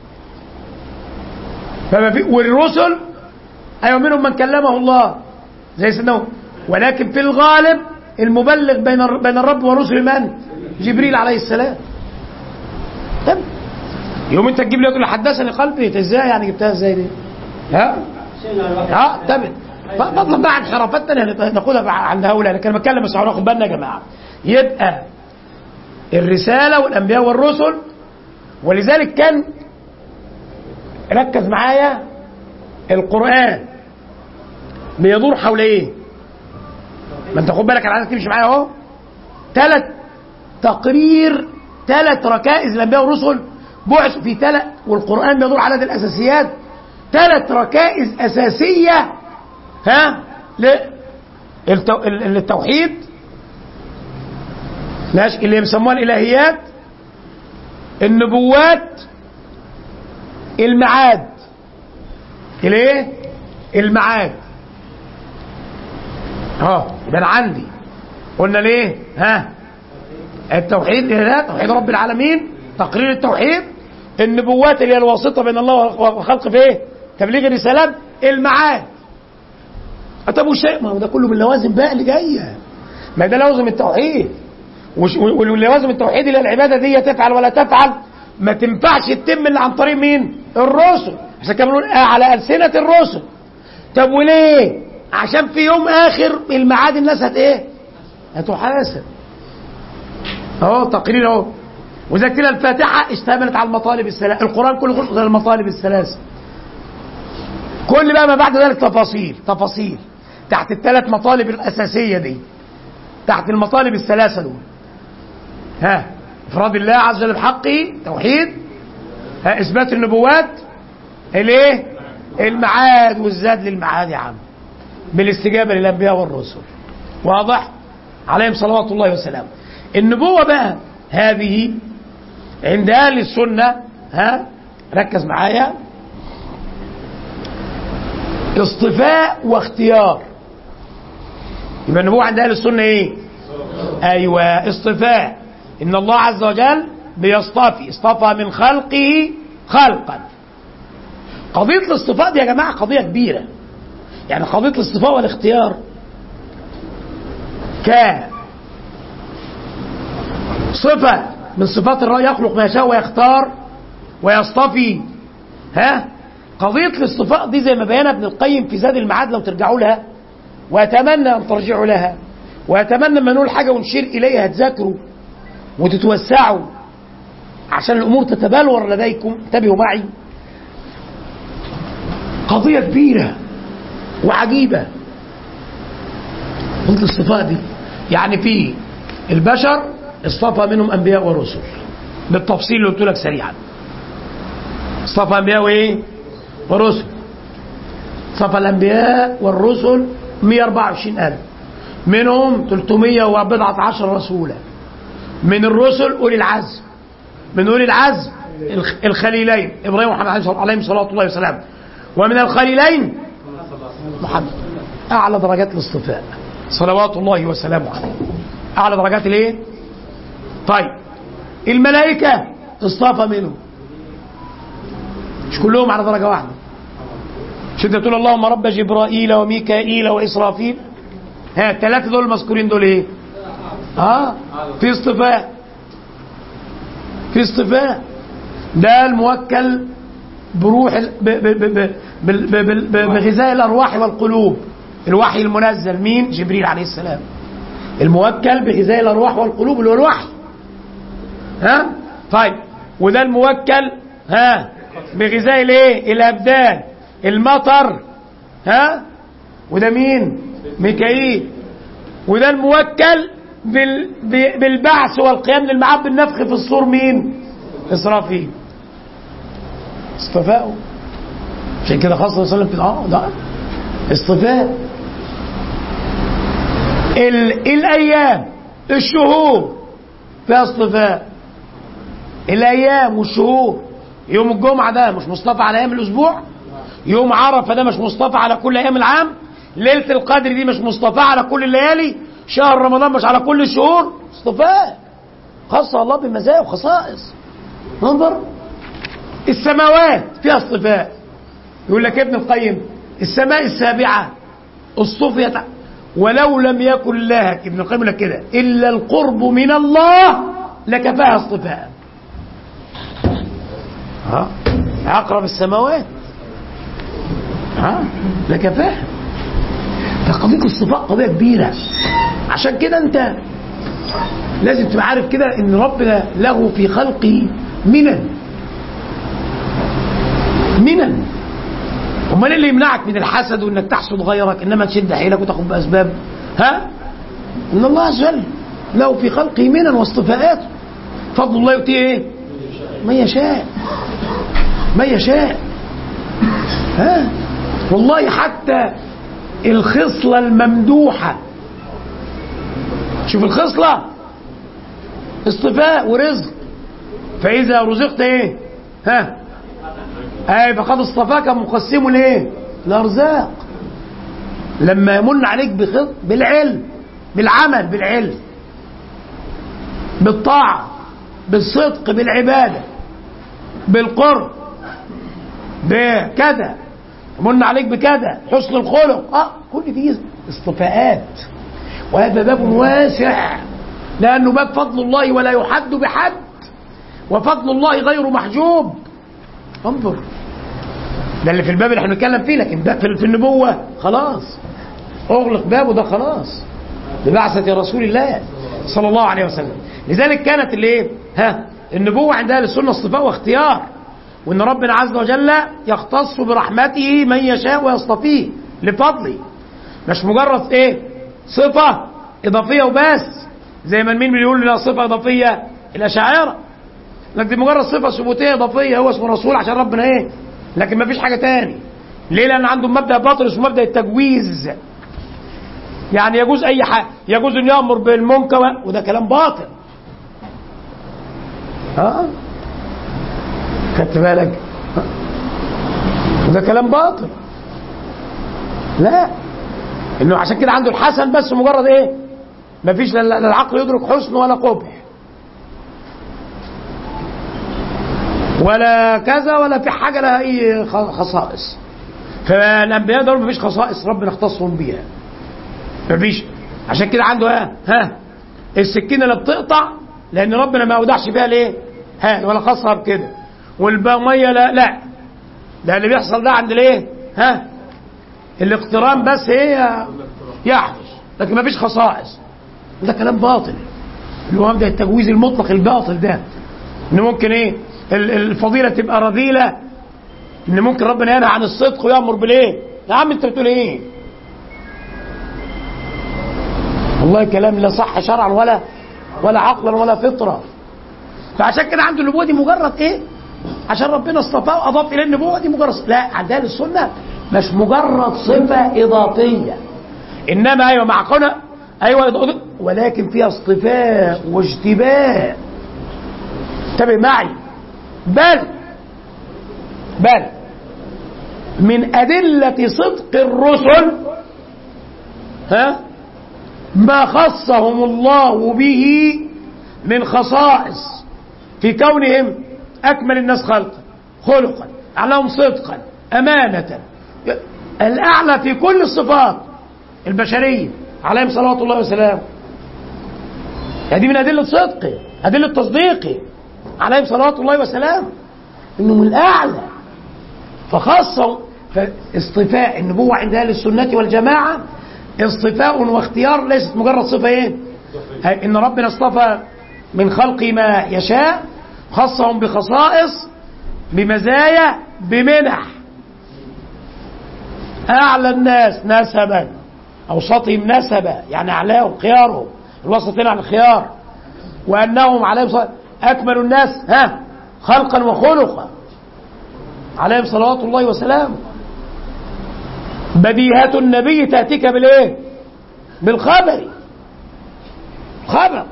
فما في والرسل أيوة منهم من كلمه الله زي سيدنا، ولكن في الغالب المبلغ بين الرب ورسل من؟ جبريل عليه السلام. طب يوم انت تجيب لي تقول حدثني قلبي، ازاي يعني جبتها ازاي دي؟ طب فضلا بقى عن انحرافات ثانيه ناخدها عند هؤلاء، لكن انا بتكلم بس هناخد بالنا يا جماعه. يبقى الرساله والانبياء والرسل، ولذلك كان ركز معايا القرآن بيدور حول ايه؟ ما انت خد بالك، انا عايزك تمشي معايا اهو. 3 ركائز الانبياء والرسل بعثوا في 3، والقرآن بيدور على هذه الاساسيات. 3 ركائز اساسيه للتوحيد ماشي، اللي بيسموها الالهيات، النبوات، المعاد. الايه؟ المعاد. يبقى أنا عندي قلنا ليه التوحيد لله، توحيد رب العالمين، تقرير التوحيد، النبوات اللي هي الواسطة بين الله والخلق في ايه؟ تبليغ الرسالة، المعاد. طب والشيء ما هو ده كله من اللوازم بقى اللي جايه، ما ده لوازم التوحيد، واللوازم التوحيد اللي العباده دي تفعل ولا تفعل ما تنفعش تتم الا عن طريق مين؟ الرسل، عشان كده بنقول على ألسنة الرسل. طب وليه؟ عشان في يوم آخر الميعاد الناس هتحاسب. تقرير وزي كده الفاتحة اشتملت على المطالب الثلاثة، القرآن كله خلق على المطالب الثلاثة. كل بقى ما بعد ذلك تفاصيل تحت الثلاث مطالب الأساسية دي، تحت المطالب الثلاثة دول. إفراد الله عز وجل بحقه، توحيد، إثبات النبوات، المعاد والزاد للمعاد يا عم بالاستجابة للأنبياء والرسل. واضح؟ عليهم صلوات الله وسلامه. النبوة بقى هذه عند أهل السنة ركز معايا، اصطفاء واختيار. يبقى النبوة عند أهل السنة ايه؟ ايوه اصطفاء، ان الله عز وجل اصطفى من خلقه خلقا. قضية الاصطفاء دي يا جماعة قضية كبيرة، يعني قضية الاصطفاء والاختيار صفة من صفات الله، يخلق ما يشاء ويختار ويصطفي. قضية الاصطفاء دي زي ما بيانها ابن القيم في زاد المعاد، لو ترجعوا لها، وأتمنى أن ترجعوا لها، وأتمنى ما نقول حاجة ونشير إليها تذاكروا وتتوسعوا عشان الأمور تتبلور لديكم. انتبهوا معي، قضية كبيرة وعجيبة قضية الاصطفاء دي. يعني في البشر اصطفى منهم أنبياء ورسل بالتفصيل اللي قلت لك سريعا. اصطفى أنبياء وإيه؟ ورسل. اصطفى الأنبياء والرسل 124,000، منهم 310 رسولا. من الرسل أولي العزم، من أولي العزم الخليلين إبراهيم ومحمد عليهم صلاة الله وسلامه، ومن الخليلين محمد. أعلى درجات الاصطفاء صلوات الله وسلامه عليه، أعلى درجات الايه؟ طيب الملائكة اصطفى منهم، مش كلهم على درجة واحدة. مش انت تقول اللهم رب جبرائيل وميكائيل وإسرافيل، الثلاثة دول المذكورين دول ايه؟ في اصطفاء، في اصطفاء. ده الموكل بروح بغذاء الأرواح والقلوب، الوحي المنزل مين؟ جبريل عليه السلام، الموكل بغذاء الأرواح والقلوب اللي هو الوحي. طيب وده الموكل بغذاء الايه؟ الأبدان، المطر. وده مين؟ ميكائيل. وده الموكل بالبعث والقيام للمعاد بالنفخ في الصور مين؟ إسرافيل. اصطفاءه، عشان كده خاصة صلى الله عليه وسلم ده اصطفاء. الأيام الشهور فيها اصطفاء، الأيام والشهور. يوم الجمعة ده مش مصطفى على أيام الأسبوع، يوم عرفة ده مش مصطفى على كل أيام العام، ليلة القدر دي مش مصطفى على كل الليالي، شهر رمضان مش على كل الشهور. اصطفاء خاصة الله بمزايا وخصائص. انظر السماوات فيها اصطفاء. يقول لك ابن القيم السماء السابعة اصطفيت ولو لم يكن لها، ابن القيم يقول لك كده، إلا القرب من الله لكفاها اصطفاء. أقرب السماوات لكفاها. فقضية الاصطفاء قضية كبيرة، عشان كده أنت لازم تبقى عارف كده إن ربنا له في خلقه منن. امال اللي يمنعك من الحسد وانك تحسد غيرك، انما تشد حيلك وتاخد باسباب. ان الله عز وجل له في خلقه منن واصطفاءات، فضل الله يؤتيه ايه؟ من يشاء، من يشاء. والله حتى الخصلة الممدوحة، شوف الخصلة اصطفاء ورزق، فإذا رزقت ايه؟ فقد اصطفاك مقسم الايه؟ الارزاق. لما يمن عليك بالعلم، بالعمل، بالعلم، بالطاعة، بالصدق، بالعبادة، بالقرب، بكذا، يمن عليك بكذا، حسن الخلق، كل دي اصطفاءات. وهذا باب واسع، لأنه باب فضل الله ولا يحد بحد، وفضل الله غير محجوب. انظر، ده اللي في الباب اللي احنا بنتكلم فيه، لكن ده في النبوة خلاص اغلق بابه، ده خلاص ببعثة رسول الله صلى الله عليه وسلم. لذلك كانت الايه؟ النبوة عند اهل السنة اصطفاء واختيار، وان ربنا عز وجل يختص برحمته من يشاء ويصطفيه لفضله، مش مجرد ايه؟ صفة اضافية وبس، زي ما مين بيقول لا صفة اضافية الاشاعرة، لكن دي مجرد صفة ثبوتية اضافية، هو اسمه رسول عشان ربنا ايه؟ لكن ما فيش حاجة تاني. ليه؟ لان عندهم مبدأ باطل اسمه مبدأ التجويز، يعني يجوز اي حاجة، يجوز ان يأمر بالمنكر، وده كلام باطل. خدت بالك؟ وده كلام باطل. لا، انه عشان كده عنده الحسن بس مجرد ايه؟ مفيش لا العقل يدرك حسن ولا قبح ولا كذا، ولا في حاجه لها اي خصائص. فالانبياء دول مفيش خصائص ربنا اختصهم بيها، مفيش. عشان كده عنده السكينه اللي بتقطع، لان ربنا ما اودعش فيها ليه؟ ولا خاصها بكده. والميه لا ده اللي بيحصل ده عند الايه؟ الاقتران بس هي يحدث، لكن ما فيش خصائص. ده كلام باطل، اللي هو مبدأ التجويز المطلق الباطل ده، ان ممكن ايه؟ الفضيله تبقى رذيله، ان ممكن ربنا ينهى عن الصدق ويامر بالايه؟ يا عم انت بتقول ايه؟ والله كلام لا صح شرعا ولا عقلا ولا فطره. فعشان كده عنده النبوه دي مجرد ايه؟ عشان ربنا اصطفاه واضاف الى النبوه دي مجرد، لا، عند اهل السنه مش مجرد صفه اضافيه، انما ايوه معقوله، ايوه، ولكن فيها اصطفاء واجتباء. انتبه معي. بل من ادله صدق الرسل ما خصهم الله به من خصائص في كونهم أكمل الناس خلقا، أعلاهم صدقا، أمانة، الأعلى في كل الصفات البشرية عليهم صلوات الله وسلامه. هذه من أدلة صدقه، أدلة تصديقه عليهم صلوات الله وسلامه، إنه من الأعلى. فخاصة فاصطفاء النبوة عند أهل السنة والجماعة اصطفاء واختيار، ليست مجرد صفة ايه؟ ان ربنا اصطفى من خلقه ما يشاء، خصهم بخصائص، بمزايا، بمنح. اعلى الناس نسبا، اوسطهم نسبا يعني اعلاهم خيارهم، الوسطين على الخيار، وانهم عليهم اكمل الناس خلقا وخلقا عليهم صلوات الله وسلامه. بديهة النبي تأتيك بالايه؟ بالخبر، خبر.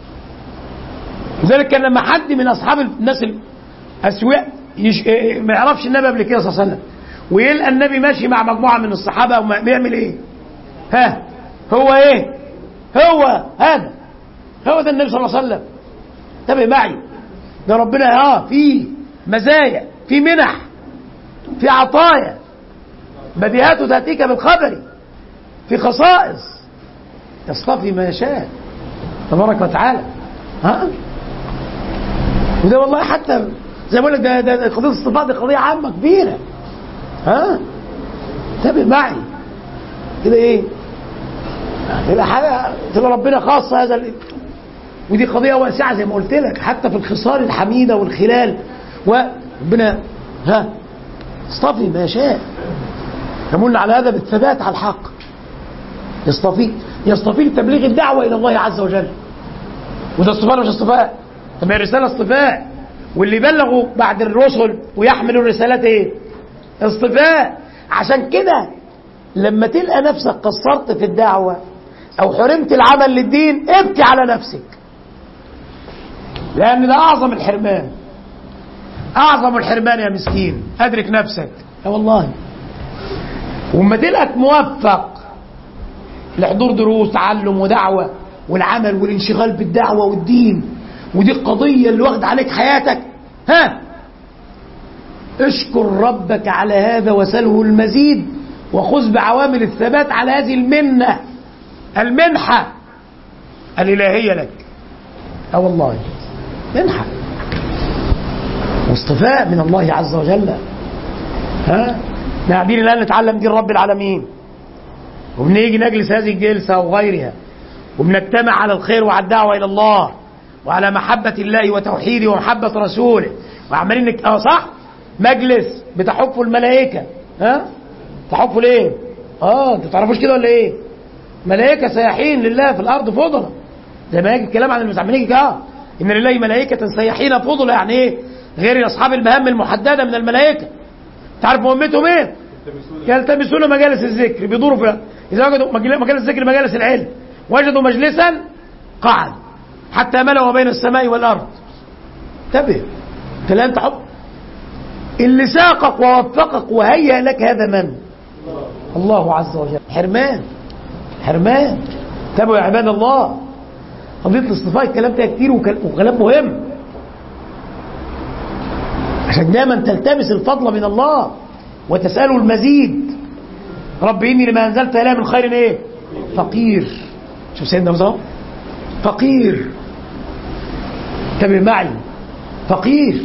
لذلك كان لما حد من اصحاب الناس الاسواق ما يعرفش النبي قبل كده صلى الله عليه وسلم، ويلقى النبي ماشي مع مجموعه من الصحابه بيعمل ايه؟ هو ايه؟ هو ده النبي صلى الله عليه وسلم. انتبه معي، ده ربنا في مزايا، في منح، في عطايا، بديهاته تأتيك بالخبر، في خصائص يصطفي ما يشاء تبارك وتعالى. وده والله حتى زي ما بقول لك، ده قضيه الاصطفاء دي قضيه عامه كبيره. انتبه معي كده ايه؟ تبقى حاجه، تبقى ربنا خاص هذا ودي قضيه واسعه زي ما قلت لك، حتى في الخصال الحميده والخلال، وربنا اصطفي ما يشاء، يمن على هذا بالثبات على الحق، يصطفي لتبليغ الدعوه الى الله عز وجل. وده اصطفاء مش اصطفاء؟ طب الرساله اصطفاء، واللي بلغوا بعد الرسل ويحملوا الرسالات ايه؟ اصطفاء. عشان كده لما تلقى نفسك قصرت في الدعوه او حرمت العمل للدين، ابكي على نفسك، لان ده اعظم الحرمان، اعظم الحرمان يا مسكين. ادرك نفسك، يا والله. وما تلقاك موفق لحضور دروس تعلم ودعوة والعمل والانشغال بالدعوة والدين، ودي القضية اللي واخد عليك حياتك، ها اشكر ربك على هذا وسله المزيد، وخذ بعوامل الثبات على هذه المنحة الإلهية لك. والله منحة واصطفاء من الله عز وجل. ها احنا قاعدين الآن نتعلم دين رب العالمين، وبنيجي نجلس هذه الجلسة وغيرها، وبنجتمع على الخير وعلى الدعوة إلى الله وعلى محبة الله وتوحيده ومحبة رسوله، وعمالين صح مجلس بتحفوا الملائكة. ها تحفوا ليه؟ انتوا تعرفوش كده ولا ايه؟ ملائكة سياحين لله في الأرض فضلا، زي ما يجي الكلام عن المسلمين إن لله ملائكة سياحين فضلا، يعني ايه؟ غير أصحاب المهام المحددة من الملائكة. تعرف مهمتهم ايه؟ يلتمسون مجالس الذكر، بيدوروا فيها، إذا وجدوا مجالس الذكر مجالس العلم وجدوا مجلسا قعد حتى ملأوا بين السماء والأرض. انتبه، انت الآن تحب اللي ساقك ووفقك وهيأ لك هذا من؟ الله عز وجل. حرمان. انتبهوا يا عباد الله، قضية الاصطفاء الكلام ده كتير وكلام مهم، عشان دايما تلتمس الفضل من الله وتسأله المزيد. رب إني لما أنزلت إليه من خير ايه؟ فقير. شوف سيدنا موسى فقير، انتبه معي، فقير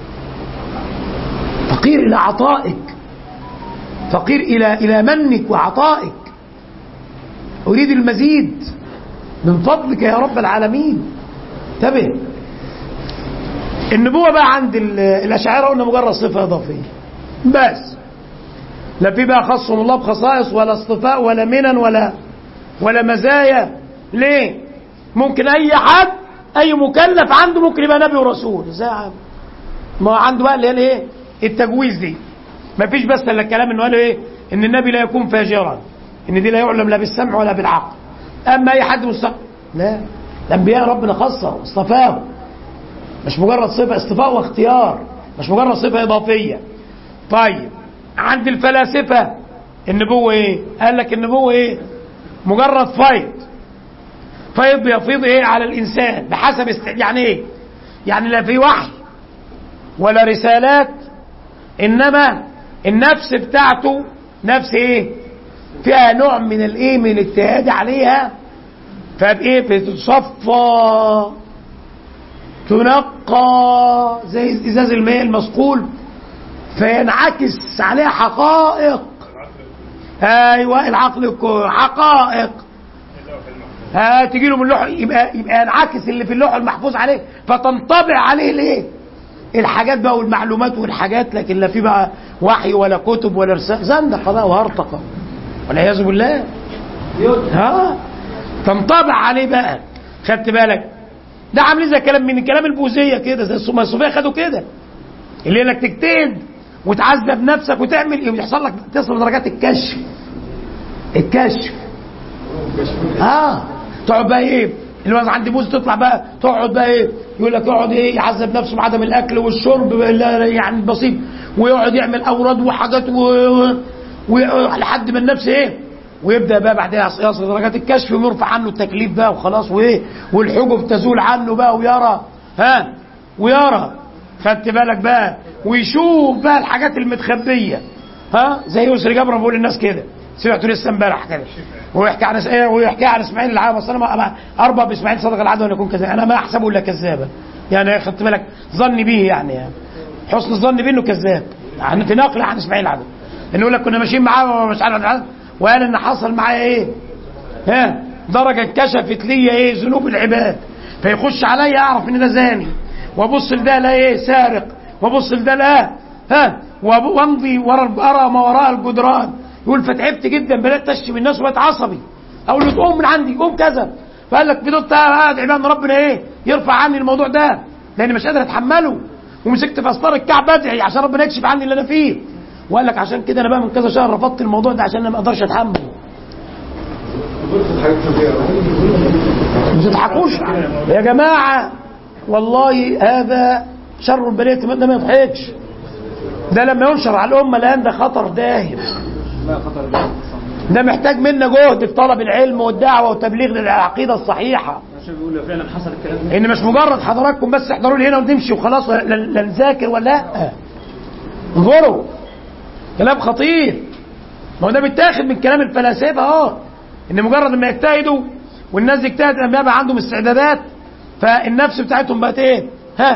إلى عطائك، فقير إلى منك وعطائك. أريد المزيد من فضلك يا رب العالمين. انتبه، النبوة بقى عند الأشاعرة قلنا مجرد صفة إضافية بس، لا في بقى خصهم الله بخصائص ولا اصطفاء ولا منن ولا مزايا. ليه؟ ممكن أي حد أي مكلف عنده ممكن يبقى نبي ورسول. ازاي يا عم؟ ما هو عنده بقى اللي هي الايه؟ التجويز دي. ما فيش بس الا الكلام انه قالوا ايه؟ ان النبي لا يكون فاجرا، ان دي لا يعلم لا بالسمع ولا بالعقل. اما اي حد لا، الانبياء ربنا خصه واصطفاه، مش مجرد صفه، اصطفاء واختيار، مش مجرد صفه اضافيه. طيب عند الفلاسفه النبوه ايه؟ قال لك النبوه ايه؟ مجرد فيض يفيض ايه على الانسان بحسب يعني ايه؟ يعني لا في وحي ولا رسالات، انما النفس بتاعته نفس ايه؟ فيها نوع من الايه؟ من الاجتهاد عليها، فبايه؟ بتتصفى تنقى زي ازاز الماء المصقول، فينعكس عليها حقائق. ايوه العقل حقائق. تجي له من اللوح، يبقى ينعكس اللي في اللوح المحفوظ عليه، فتنطبع عليه الايه؟ الحاجات بقى والمعلومات والحاجات، لكن لا في بقى وحي ولا كتب ولا رسالة، زندقه بقى وهرطقه والعياذ بالله. تنطبع عليه بقى. خدت بالك؟ ده عامل زي كلام من الكلام البوذيه كده، زي الصوفيه خدوا كده، اللي انك تجتهد وتعذب نفسك وتعمل يحصل لك تصل درجات الكشف. تقعد بقى ايه؟ اللي عند بوز تطلع بقى تقعد بقى ايه؟ يقول لك يقعد ايه؟ يعذب نفسه بعدم الاكل والشرب يعني البسيط، ويقعد يعمل اوراد وحاجات لحد ما النفس ايه؟ ويبدا بقى بعدها يصل درجات الكشف ويرفع عنه التكليف بقى وخلاص، وايه؟ والحجب تزول عنه بقى ويرى خدت بالك بقى، ويشوف بقى الحاجات المتخبيه. زي يسري جبر بقول للناس كده، سمعته لسه امبارح كده ويحكي عن اسماعيل العام. اصل انا اربى باسماعيل صدق العدو ان يكون كذاب، انا ما احسبه الا كذابا، يعني خدت بالك ظني به، يعني حسن الظن به انه كذاب، يعني تناقل عن اسماعيل العدو، انه يقول لك كنا ماشيين معاه ومش عارف، وقال ان حصل معايا ايه؟ درجه انكشفت لي ايه؟ ذنوب العباد، فيخش عليا اعرف ان ده زاني، وابص لده لا ايه؟ سارق، وابص لده لا وامضي ارى ما وراء الجدران. يقول فتعبت جدا، بدات اشتم الناس وبقيت عصبي، اقول له تقوم من عندي، قوم كذا، فقال لك فضلت قاعد عباد ربنا ايه؟ يرفع عني الموضوع ده لاني مش قادر اتحمله، ومسكت في اسطار الكعب ادعي عشان ربنا يكشف عني اللي انا فيه، وقال لك عشان كده انا بقى من كذا شهر رفضت الموضوع ده عشان انا ما اقدرش اتحمله. ما تضحكوش يا جماعه، والله هذا شر البليه، ده ما يضحكش، ده لما ينشر على الامه الان ده خطر داهم. ده محتاج منا جهد في طلب العلم والدعوة وتبليغ العقيدة الصحيحة. عشان بيقولوا فعلا حصل الكلام ده. إن مش مجرد حضراتكم بس احضروا لي هنا ونمشي وخلاص، لا نذاكر ولا انظروا كلام خطير. ما هو ده بيتاخد من كلام الفلاسفة إن مجرد ما يجتهدوا والناس يجتهد لما يبقى عندهم استعدادات فالنفس بتاعتهم بقت إيه؟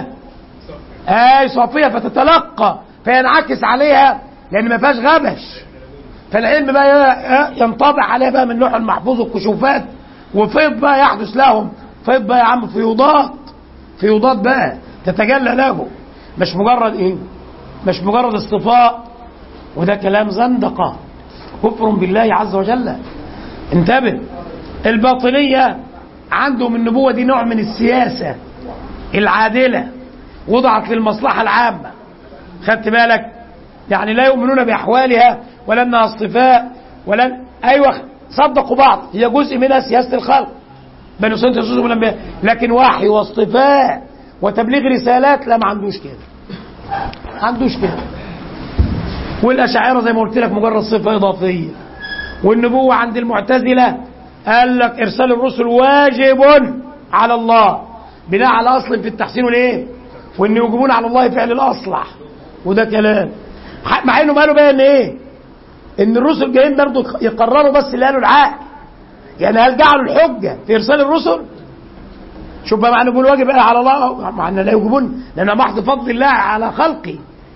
صافية فتتلقى فينعكس عليها لأن ما فيهاش غبش. فالعلم بقى ينطبع عليه بقى من لوح المحفوظ والكشوفات وفيض بقى يحدث لهم، فيض بقى يا عم، فيوضات بقى تتجلى له، مش مجرد مش مجرد اصطفاء. وده كلام زندقة كفر بالله عز وجل. انتبه، الباطنية عندهم النبوة دي نوع من السياسة العادلة وضعت للمصلحة العامة. خدت بالك؟ يعني لا يؤمنون بأحوالها ولا انها اصطفاء ولا صدقوا بعض، هي جزء منها سياسة الخلق بني سنة يسوسهم الأنبياء، لكن وحي واصطفاء وتبليغ رسالات لا، ما عندوش كده. والأشاعرة زي ما قلت لك مجرد صفة إضافية. والنبوة عند المعتزلة قال لك إرسال الرسل واجب على الله بناء على أصل في التحسين وإن يوجبون على الله فعل الأصلح. وده كلام مع إنه قالوا بقى إن الرسل جايين برضه يقرروا بس اللي قالوا العقل. يعني هل جعلوا الحجة في إرسال الرسل؟ شوف بقى معنى يقول واجب على الله، مع أن لا يوجبون لأنه محض فضل الله على خلقه.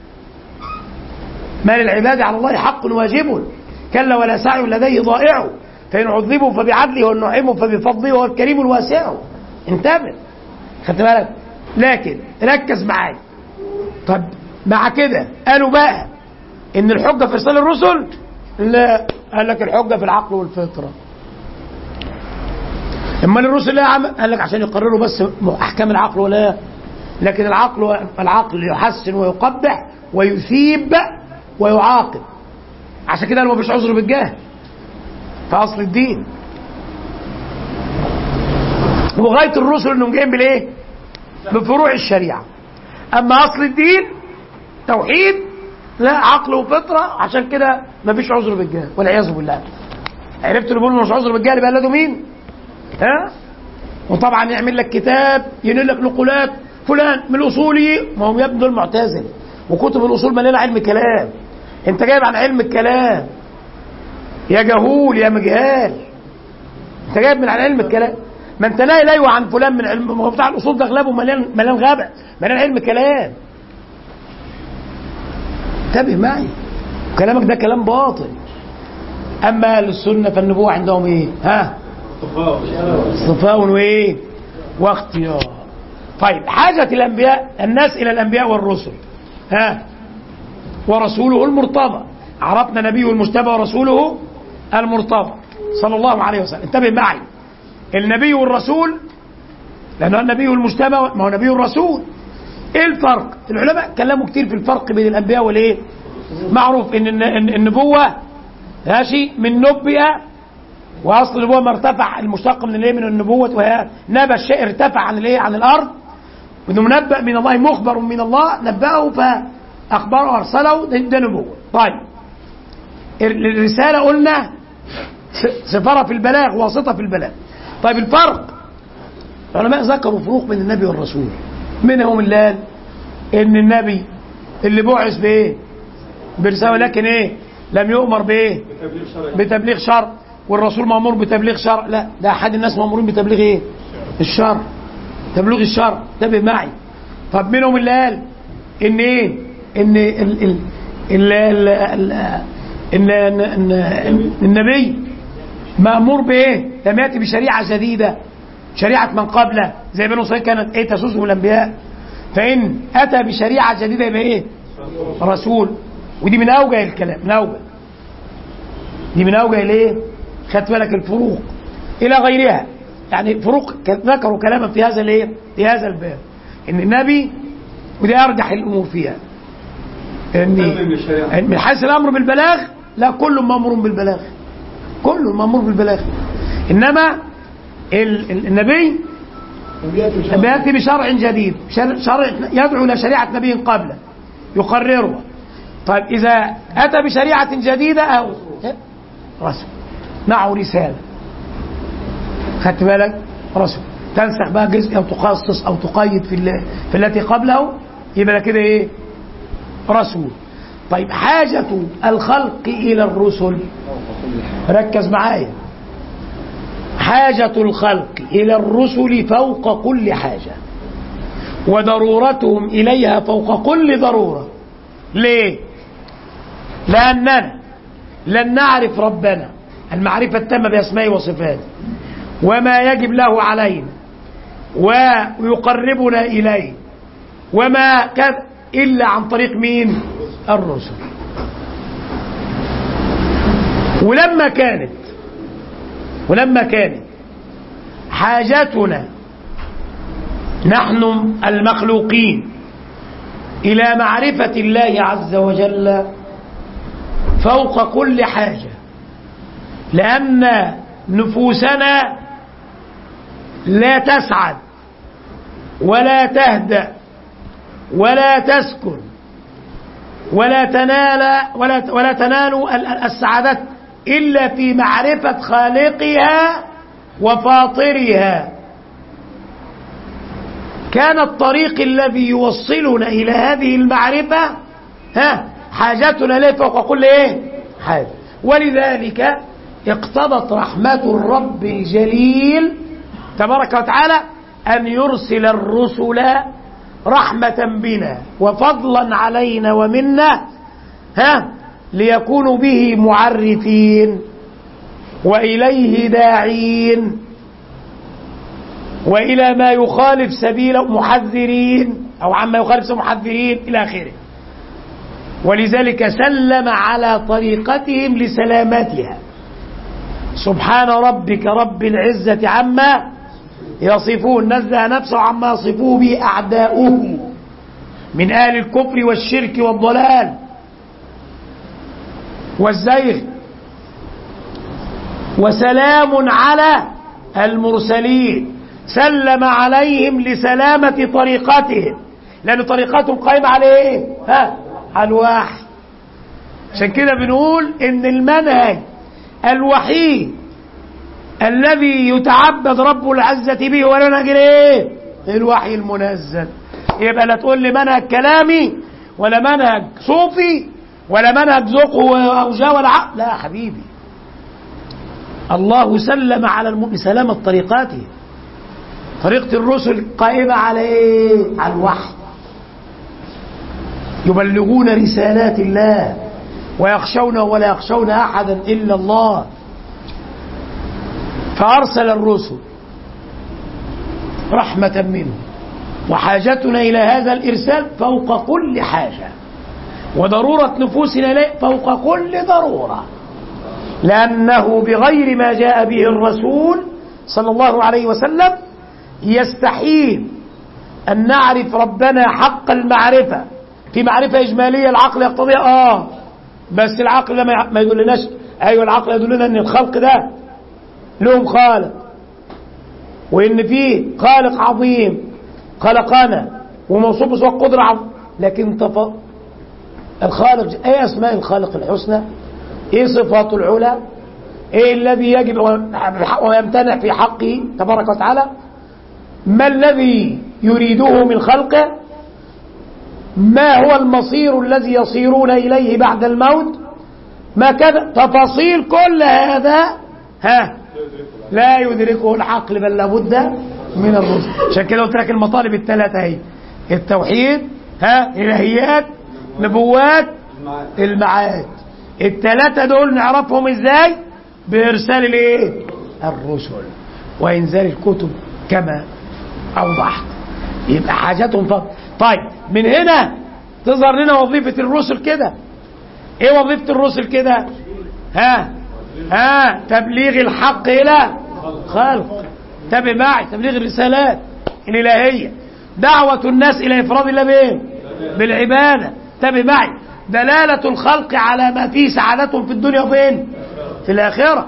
ما للعباد على الله حق واجب كلا ولا سعي لديه ضائع فإن عذبوا فبعدله وإن نعموا فبفضله وهو الكريم الواسع. انتبه، خدت بالك؟ لكن ركز معايا. طب مع كده قالوا بقى إن الحجة في إرسال الرسل؟ لا، قال لك الحجة في العقل والفطرة. اما الرسل لا قال لك عشان يقرروا بس احكام العقل ولا، لكن العقل يحسن ويقبح ويثيب ويعاقب. عشان كده ما فيش عذر بالجهل في اصل الدين. وغايه الرسل انهم جايين بالايه؟ بفروع الشريعه. اما اصل الدين توحيد لا، عقل وفطره، عشان كده ما فيش عذر بالجهل والعياذ بالله. عرفت اللي بيقولوا مش عذر بالجهل بيقلدوا مين؟ وطبعا يعمل لك كتاب ينقل لك نقولات فلان من الاصولي، ما هم يا ابن دول معتزله وكتب الاصول مليانه علم كلام. انت جايب عن علم الكلام يا جهول يا مجهال، انت جايب من عن علم الكلام. ما انت لا يليوا عن فلان من علم، ما هو بتاع الاصول ده اغلبه مليان غبا، مليان علم كلام. انتبه معي، كلامك ده كلام باطل. اما للسنه فالنبوه عندهم ايه؟ اصطفاء وايه؟ واختيار. طيب، حاجة الأنبياء الناس إلى الأنبياء والرسل ورسوله المرتضى. عرفنا نبيه المجتبى ورسوله المرتضى صلى الله عليه وسلم. انتبه معي، النبي والرسول، لأنه النبي المجتبى ما هو نبي الرسول. ايه الفرق؟ العلماء كلموا كتير في الفرق بين الأنبياء والايه؟ معروف ان النبوة ماشي من نبئ، واصل النبوه ما ارتفع، المشتق من الايه؟ من النبوه، وهي نبى الشيء ارتفع عن الايه؟ عن الارض. وانه منبأ من الله، مخبر من الله، نبأه فاخبره وارسله، ده نبوه. طيب، الرساله قلنا سفاره في البلاغ، واسطه في البلاغ. طيب، الفرق العلماء ذكروا فروق بين النبي والرسول. منهم اللي قال ان النبي اللي بعث بايه؟ برساله، ولكن ايه؟ لم يؤمر بايه؟ بتبليغ شرع. والرسول مأمور بتبليغ شرع. لا، ده احد الناس مأمورين بتبليغ ايه؟ الشرع، تبليغ الشرع. انتبه معي. طب منهم اللي قال ان ايه؟ ان النبي مأمور بايه؟ لم يأتي بشريعة جديدة، شريعة من قبله، زي بنو إسرائيل كانت ايه؟ تسوسهم الانبياء. فإن أتى بشريعة جديدة يبقى ايه؟ رسول. ودي من أوجه الكلام، دي من أوجه الايه؟ خدت بالك الفروق الى غيرها، يعني فروق ذكروا كلاما في هذا الايه؟ في هذا الباب، ان النبي، ودي ارجح الامور فيها، ان من حيث الامر بالبلاغ لا، كل مامور بالبلاغ، كل مامور بالبلاغ. انما النبي بياتي بشرع جديد، شرع يدعو الى شريعه نبي قبله يقررها. طيب، اذا اتى بشريعه جديده او رسول، معه رسالة، خدت بالك؟ رسول. تنسخ بقى جزء أو تخصص أو تقيد في التي قبله، يبقى كده إيه؟ رسول. طيب حاجة الخلق إلى الرسل، ركز معايا، حاجة الخلق إلى الرسل فوق كل حاجة، وضرورتهم إليها فوق كل ضرورة. ليه؟ لأننا لن نعرف ربنا المعرفة التامة بأسمائه وصفاته وما يجب له علينا ويقربنا إليه وما كذا إلا عن طريق مين؟ الرسل. ولما كانت حاجتنا نحن المخلوقين إلى معرفة الله عز وجل فوق كل حاجة، لأن نفوسنا لا تسعد ولا تهدأ ولا تسكن ولا تنال السعادة إلا في معرفة خالقها وفاطرها. كان الطريق الذي يوصلنا إلى هذه المعرفة حاجتنا له فوق كل حاجة. ولذلك اقتضت رحمة الرب الجليل تبارك وتعالى أن يرسل الرسل رحمة بنا وفضلا علينا ومنا ليكونوا به معرفين وإليه داعين وإلى ما يخالف سبيل محذرين أو عما يخالف سبيل محذرين إلى آخره. ولذلك سلم على طريقتهم لسلامتها. سبحان ربك رب العزة عما يصفون، نزه نفسه عما يصفوه به أعداؤه من آل الكفر والشرك والضلال والزيغ. وسلام على المرسلين، سلم عليهم لسلامة طريقتهم، لأن طريقتهم قائمة على ايه؟ على الوحي. عشان كده بنقول ان المنهج الوحيد الذي يتعبد رب العزة به هو منهج الايه؟ الوحي المنزل. يبقى لا تقول لي منهج كلامي ولا منهج صوفي ولا منهج ذوق وأوجاع ولا عقل، لا يا حبيبي. الله سلم على المؤمن سلامة طريقاته. طريقة الرسل قائمة على ايه؟ على الوحي. يبلغون رسالات الله ويخشونه ولا يخشون أحدا إلا الله. فأرسل الرسل رحمة منه، وحاجتنا إلى هذا الإرسال فوق كل حاجة، وضرورة نفوسنا إليه فوق كل ضرورة، لأنه بغير ما جاء به الرسول صلى الله عليه وسلم يستحيل أن نعرف ربنا حق المعرفة. في معرفة إجمالية العقل يقتضيها بس العقل ما يدلناش. أيوة العقل يدلنا أن الخلق ده لهم خالق، وإن فيه خالق عظيم خلقنا وموصوف بصفة قدرة عظيم. لكن الخالق ايه اسماء الخالق الحسنى؟ ايه صفاته العلى؟ ايه الذي يجب ويمتنع في حقه تبارك وتعالى؟ ما الذي يريده من خلقه؟ ما هو المصير الذي يصيرون إليه بعد الموت؟ ما كذا تفاصيل كل هذا لا يدركه العقل، بل لابد من الرسل. عشان كده قلت لك المطالب الثلاثة هي التوحيد، إلهيات، نبوات، المعاد. الثلاثة دول نعرفهم ازاي؟ بإرسال الايه؟ الرسل وإنزال الكتب كما أوضحت. يبقى حاجاتهم فضل. طيب من هنا تظهر لنا وظيفة الرسل كده. ايه وظيفة الرسل كده؟ تبليغ الحق إلى خلق. تابع معي، تبليغ الرسالات الإلهية، دعوة الناس إلى إفراد الله بإيه؟ بالعبادة. تابع معي، دلالة الخلق على ما فيه سعادتهم في الدنيا وفين؟ في الآخرة،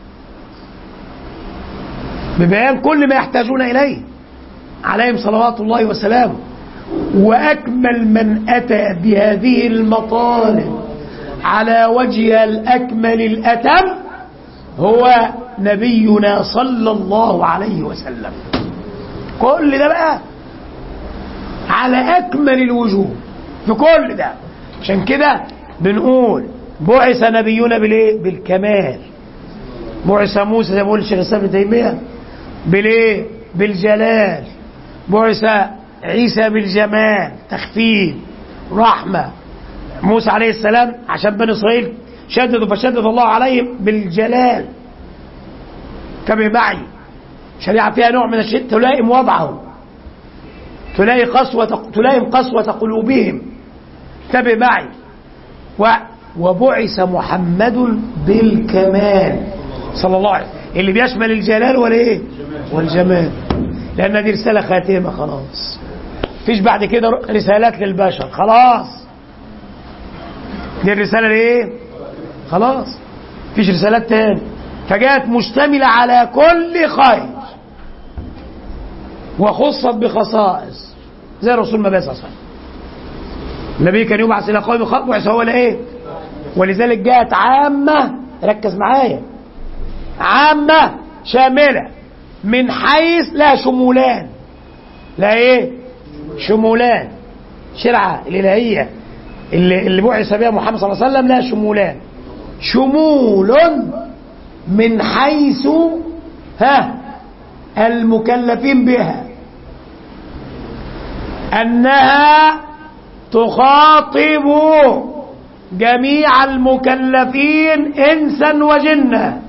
ببيان كل ما يحتاجون إليه عليهم صلوات الله وسلامه. وأكمل من أتى بهذه المطالب على وجهها الأكمل الأتم هو نبينا صلى الله عليه وسلم. كل ده بقى على أكمل الوجوه في كل ده. عشان كده بنقول بعث نبينا بالايه؟ بالكمال. بعث موسى زي ما بيقول الشيخ الإسلام ابن تيمية بالايه؟ بالجلال. بعث عيسى بالجمال، تخفيف، رحمة. موسى عليه السلام عشان بني إسرائيل شددوا فشدد الله عليهم بالجلال. انتبه معي، شريعة فيها نوع من الشدة تلائم وضعهم، تلائم قسوة قلوبهم. انتبه معي. وبعث محمد بالكمال صلى الله عليه وسلم، اللي بيشمل الجلال والايه؟ والجمال، لأن دي رسالة خاتمة خلاص. فيش بعد كده رسالات للبشر، خلاص دي الرسالة الايه؟ خلاص فيش رسالات تاني. فجاءت مشتملة على كل خير وخصت بخصائص زي الرسول ما بس أصلا. النبي كان يبعث إلى قوم خط بعث هو لإيه؟ ولذلك جاءت عامة، ركز معايا، عامة شاملة من حيث لا شمولان. لا إيه؟ شمولان. شرعة الإلهية اللي بعث بها محمد صلى الله عليه وسلم لا شمولان. شمول من حيث المكلفين بها، أنها تخاطب جميع المكلفين إنسا وجنا،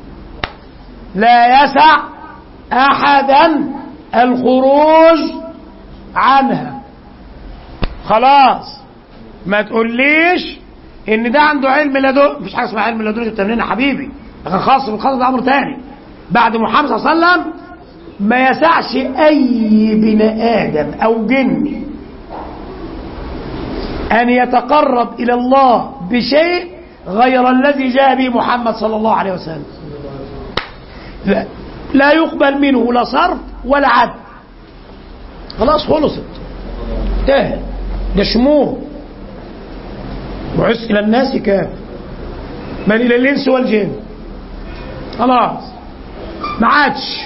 لا يسع أحدا الخروج عنها. خلاص ما تقوليش ان ده عنده علم لدن، مفيش حاجه اسمها علم لدن التمرين يا حبيبي، لكن خاص بالخاص ده امر تاني. بعد محمد صلى الله عليه وسلم ما يسعش اي بني ادم او جني ان يتقرب الى الله بشيء غير الذي جاء به محمد صلى الله عليه وسلم. لا يقبل منه لا صرف ولا عدل. خلاص خلصت، انتهى. ده شمول. بعث الى الناس كافة، بل الى الانس والجن. خلاص ما عادش.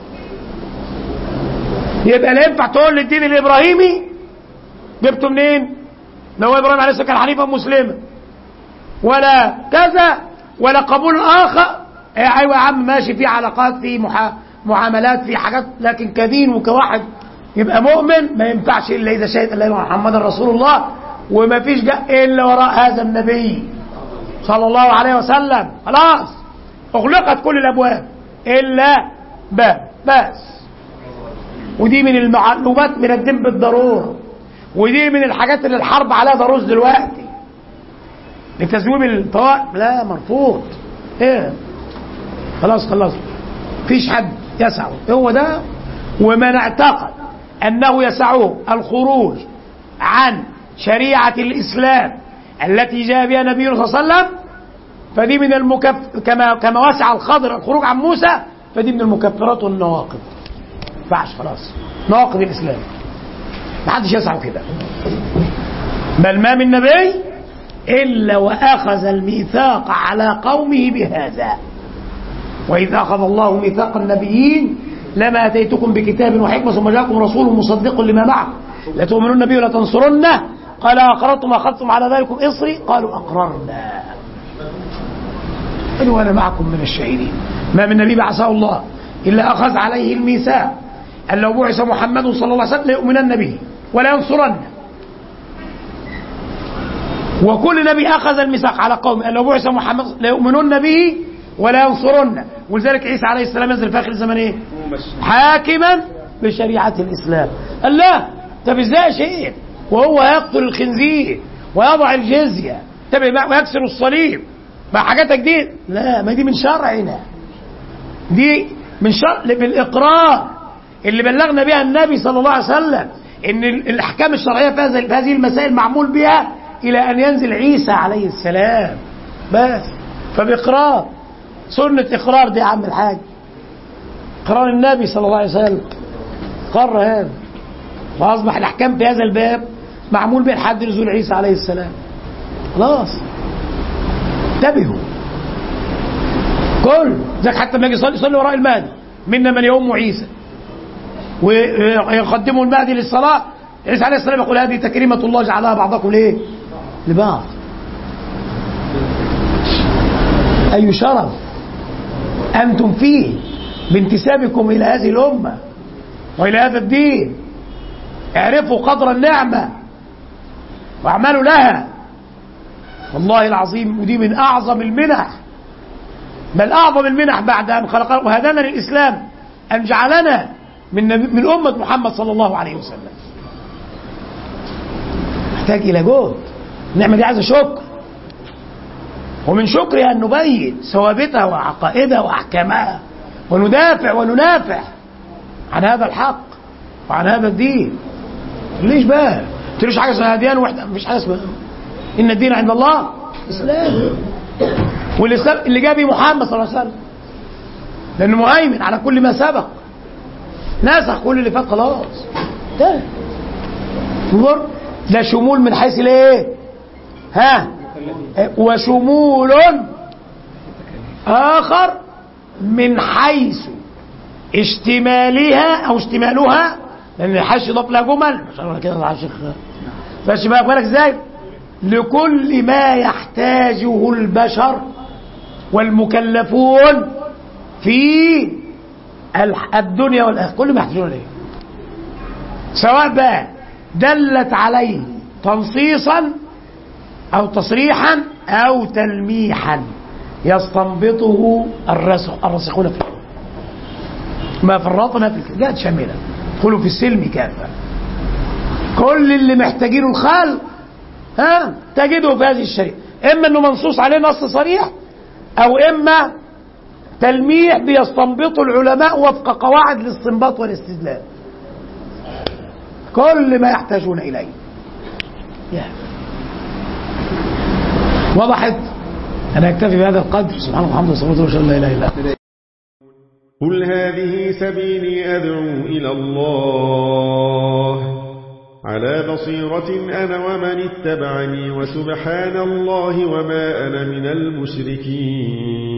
يبقى لا ينفع تقول لي الدين الابراهيمي جبته منين؟ لو ابراهيم عليه السلام كان حنيفا مسلما ولا كذا ولا قبول اخر. ايوه يا عم ماشي، في علاقات، في معاملات، في حاجات، لكن كدين وكواحد يبقى مؤمن ما ينفعش الا اذا شهد ان لا اله الا محمد رسول الله، وما فيش جاء الا وراء هذا النبي صلى الله عليه وسلم. خلاص اغلقت كل الابواب الا باب بس. ودي من المعلومات من الدين بالضروره، ودي من الحاجات اللي الحرب عليها ضروس دلوقتي لتزويم الطوائف. لا مرفوض. ايه خلاص فيش حد يسعه هو ده. ومن اعتقد انه يسعه الخروج عن شريعة الإسلام التي جاء بها نبينا صلى الله عليه وسلم فدي من كما وسع الخضر الخروج عن موسى، فدي من المكفرات والنواقض. ما ينفعش خلاص، نواقض الإسلام ما حدش يسعه كده. بل ما من نبي إلا وأخذ الميثاق على قومه بهذا، وإذ أخذ الله ميثاق النبيين لما أتيتكم بكتاب وحكمة ثم جاءكم رسول مصدق لما معكم لتؤمنون به ولا تنصرنه قال أقررتم أخذتم على ذلكم إصري قالوا أقررنا قالوا أنا معكم من الشهيدين. ما من نبي بعثه الله إلا أخذ عليه الميثاق أن لو بعث محمد صلى الله عليه وسلم ليؤمنن به ولا ينصرنه. وكل نبي أخذ الميثاق على قوم أن لو بعث محمد ليؤمنن به ولا ينصرنه. ولذلك عيسى عليه السلام ينزل في آخر الزمن إيه؟ حاكما بشريعة الإسلام. الله طب ازاي شيء وهو يقتل الخنزير ويضع الجزية ويكسر الصليب مع حاجاتك دي؟ لا، ما دي من شرعنا، دي من شرع بالإقرار اللي بلغنا بها النبي صلى الله عليه وسلم ان الأحكام الشرعية في هذه المسائل معمول بها إلى أن ينزل عيسى عليه السلام بس. فبإقرار سنة إقرار دي يا عم الحاج، إقرار النبي صلى الله عليه وسلم قرر هذا، وأصبح الأحكام في هذا الباب معمول به لحد نزول عيسى عليه السلام. خلاص انتبهوا، كل ذاك حتى لما يجي يصلي وراء المهدي منا من يؤم عيسى ويقدموا المهدي للصلاة، عيسى عليه السلام يقول هذه تكريمة الله جعلها بعضكم ليه؟ لبعض. أي شرف أنتم فيه بانتسابكم إلى هذه الأمة وإلى هذا الدين. اعرفوا قدر النعمة واعملوا لها، والله العظيم. ودي من أعظم المنح، بل أعظم المنح بعد أن خلقنا وهدانا للإسلام أن جعلنا من أمة محمد صلى الله عليه وسلم. نحتاج إلى جهد. النعمة دي عايزة شكر، ومن شكرها أن نبين ثوابتها وعقائدها وأحكامها وندافع وننافع عن هذا الحق وعن هذا الدين. ليش بقى؟ تقوليش حاجة اسمها ديان واحدة، مفيش حاجة اسمها إن الدين عند الله الإسلام، والإسلام اللي جاء به محمد صلى الله عليه وسلم، لأنه مهيمن على كل ما سبق، نسخ كل اللي فات خلاص. ده انظر، ده شمول من حيث الايه؟ وشمول آخر من حيث اشتمالها أو اشتمالها، لأن الحش يضاف لها جمل مش عارف كده الشيخ. فاش بقى بالك ازاي؟ لكل ما يحتاجه البشر والمكلفون في الدنيا والآخرة، كل ما يحتاجون إليه، سواء بقى دلت عليه تنصيصا أو تصريحا أو تلميحا يستنبطه الراسخون فيه. ما فرطنا في الكتاب، جاءت شاملة، ادخلوا في السلم كافة. كل اللي محتاجينه الخلق تجده في هذه الشريعة، إما أنه منصوص عليه نص صريح، أو إما تلميح بيستنبطه العلماء وفق قواعد الاستنباط والاستدلال. كل ما يحتاجون إليه. وضحت؟ أنا أكتفي بهذا القدر. سبحانه وتعالى وصلاة الله وسلم لا إله إلا الله. قل هذه سبيلي أدعو إلى الله على بصيرة أنا ومن اتبعني وسبحان الله وما أنا من المشركين.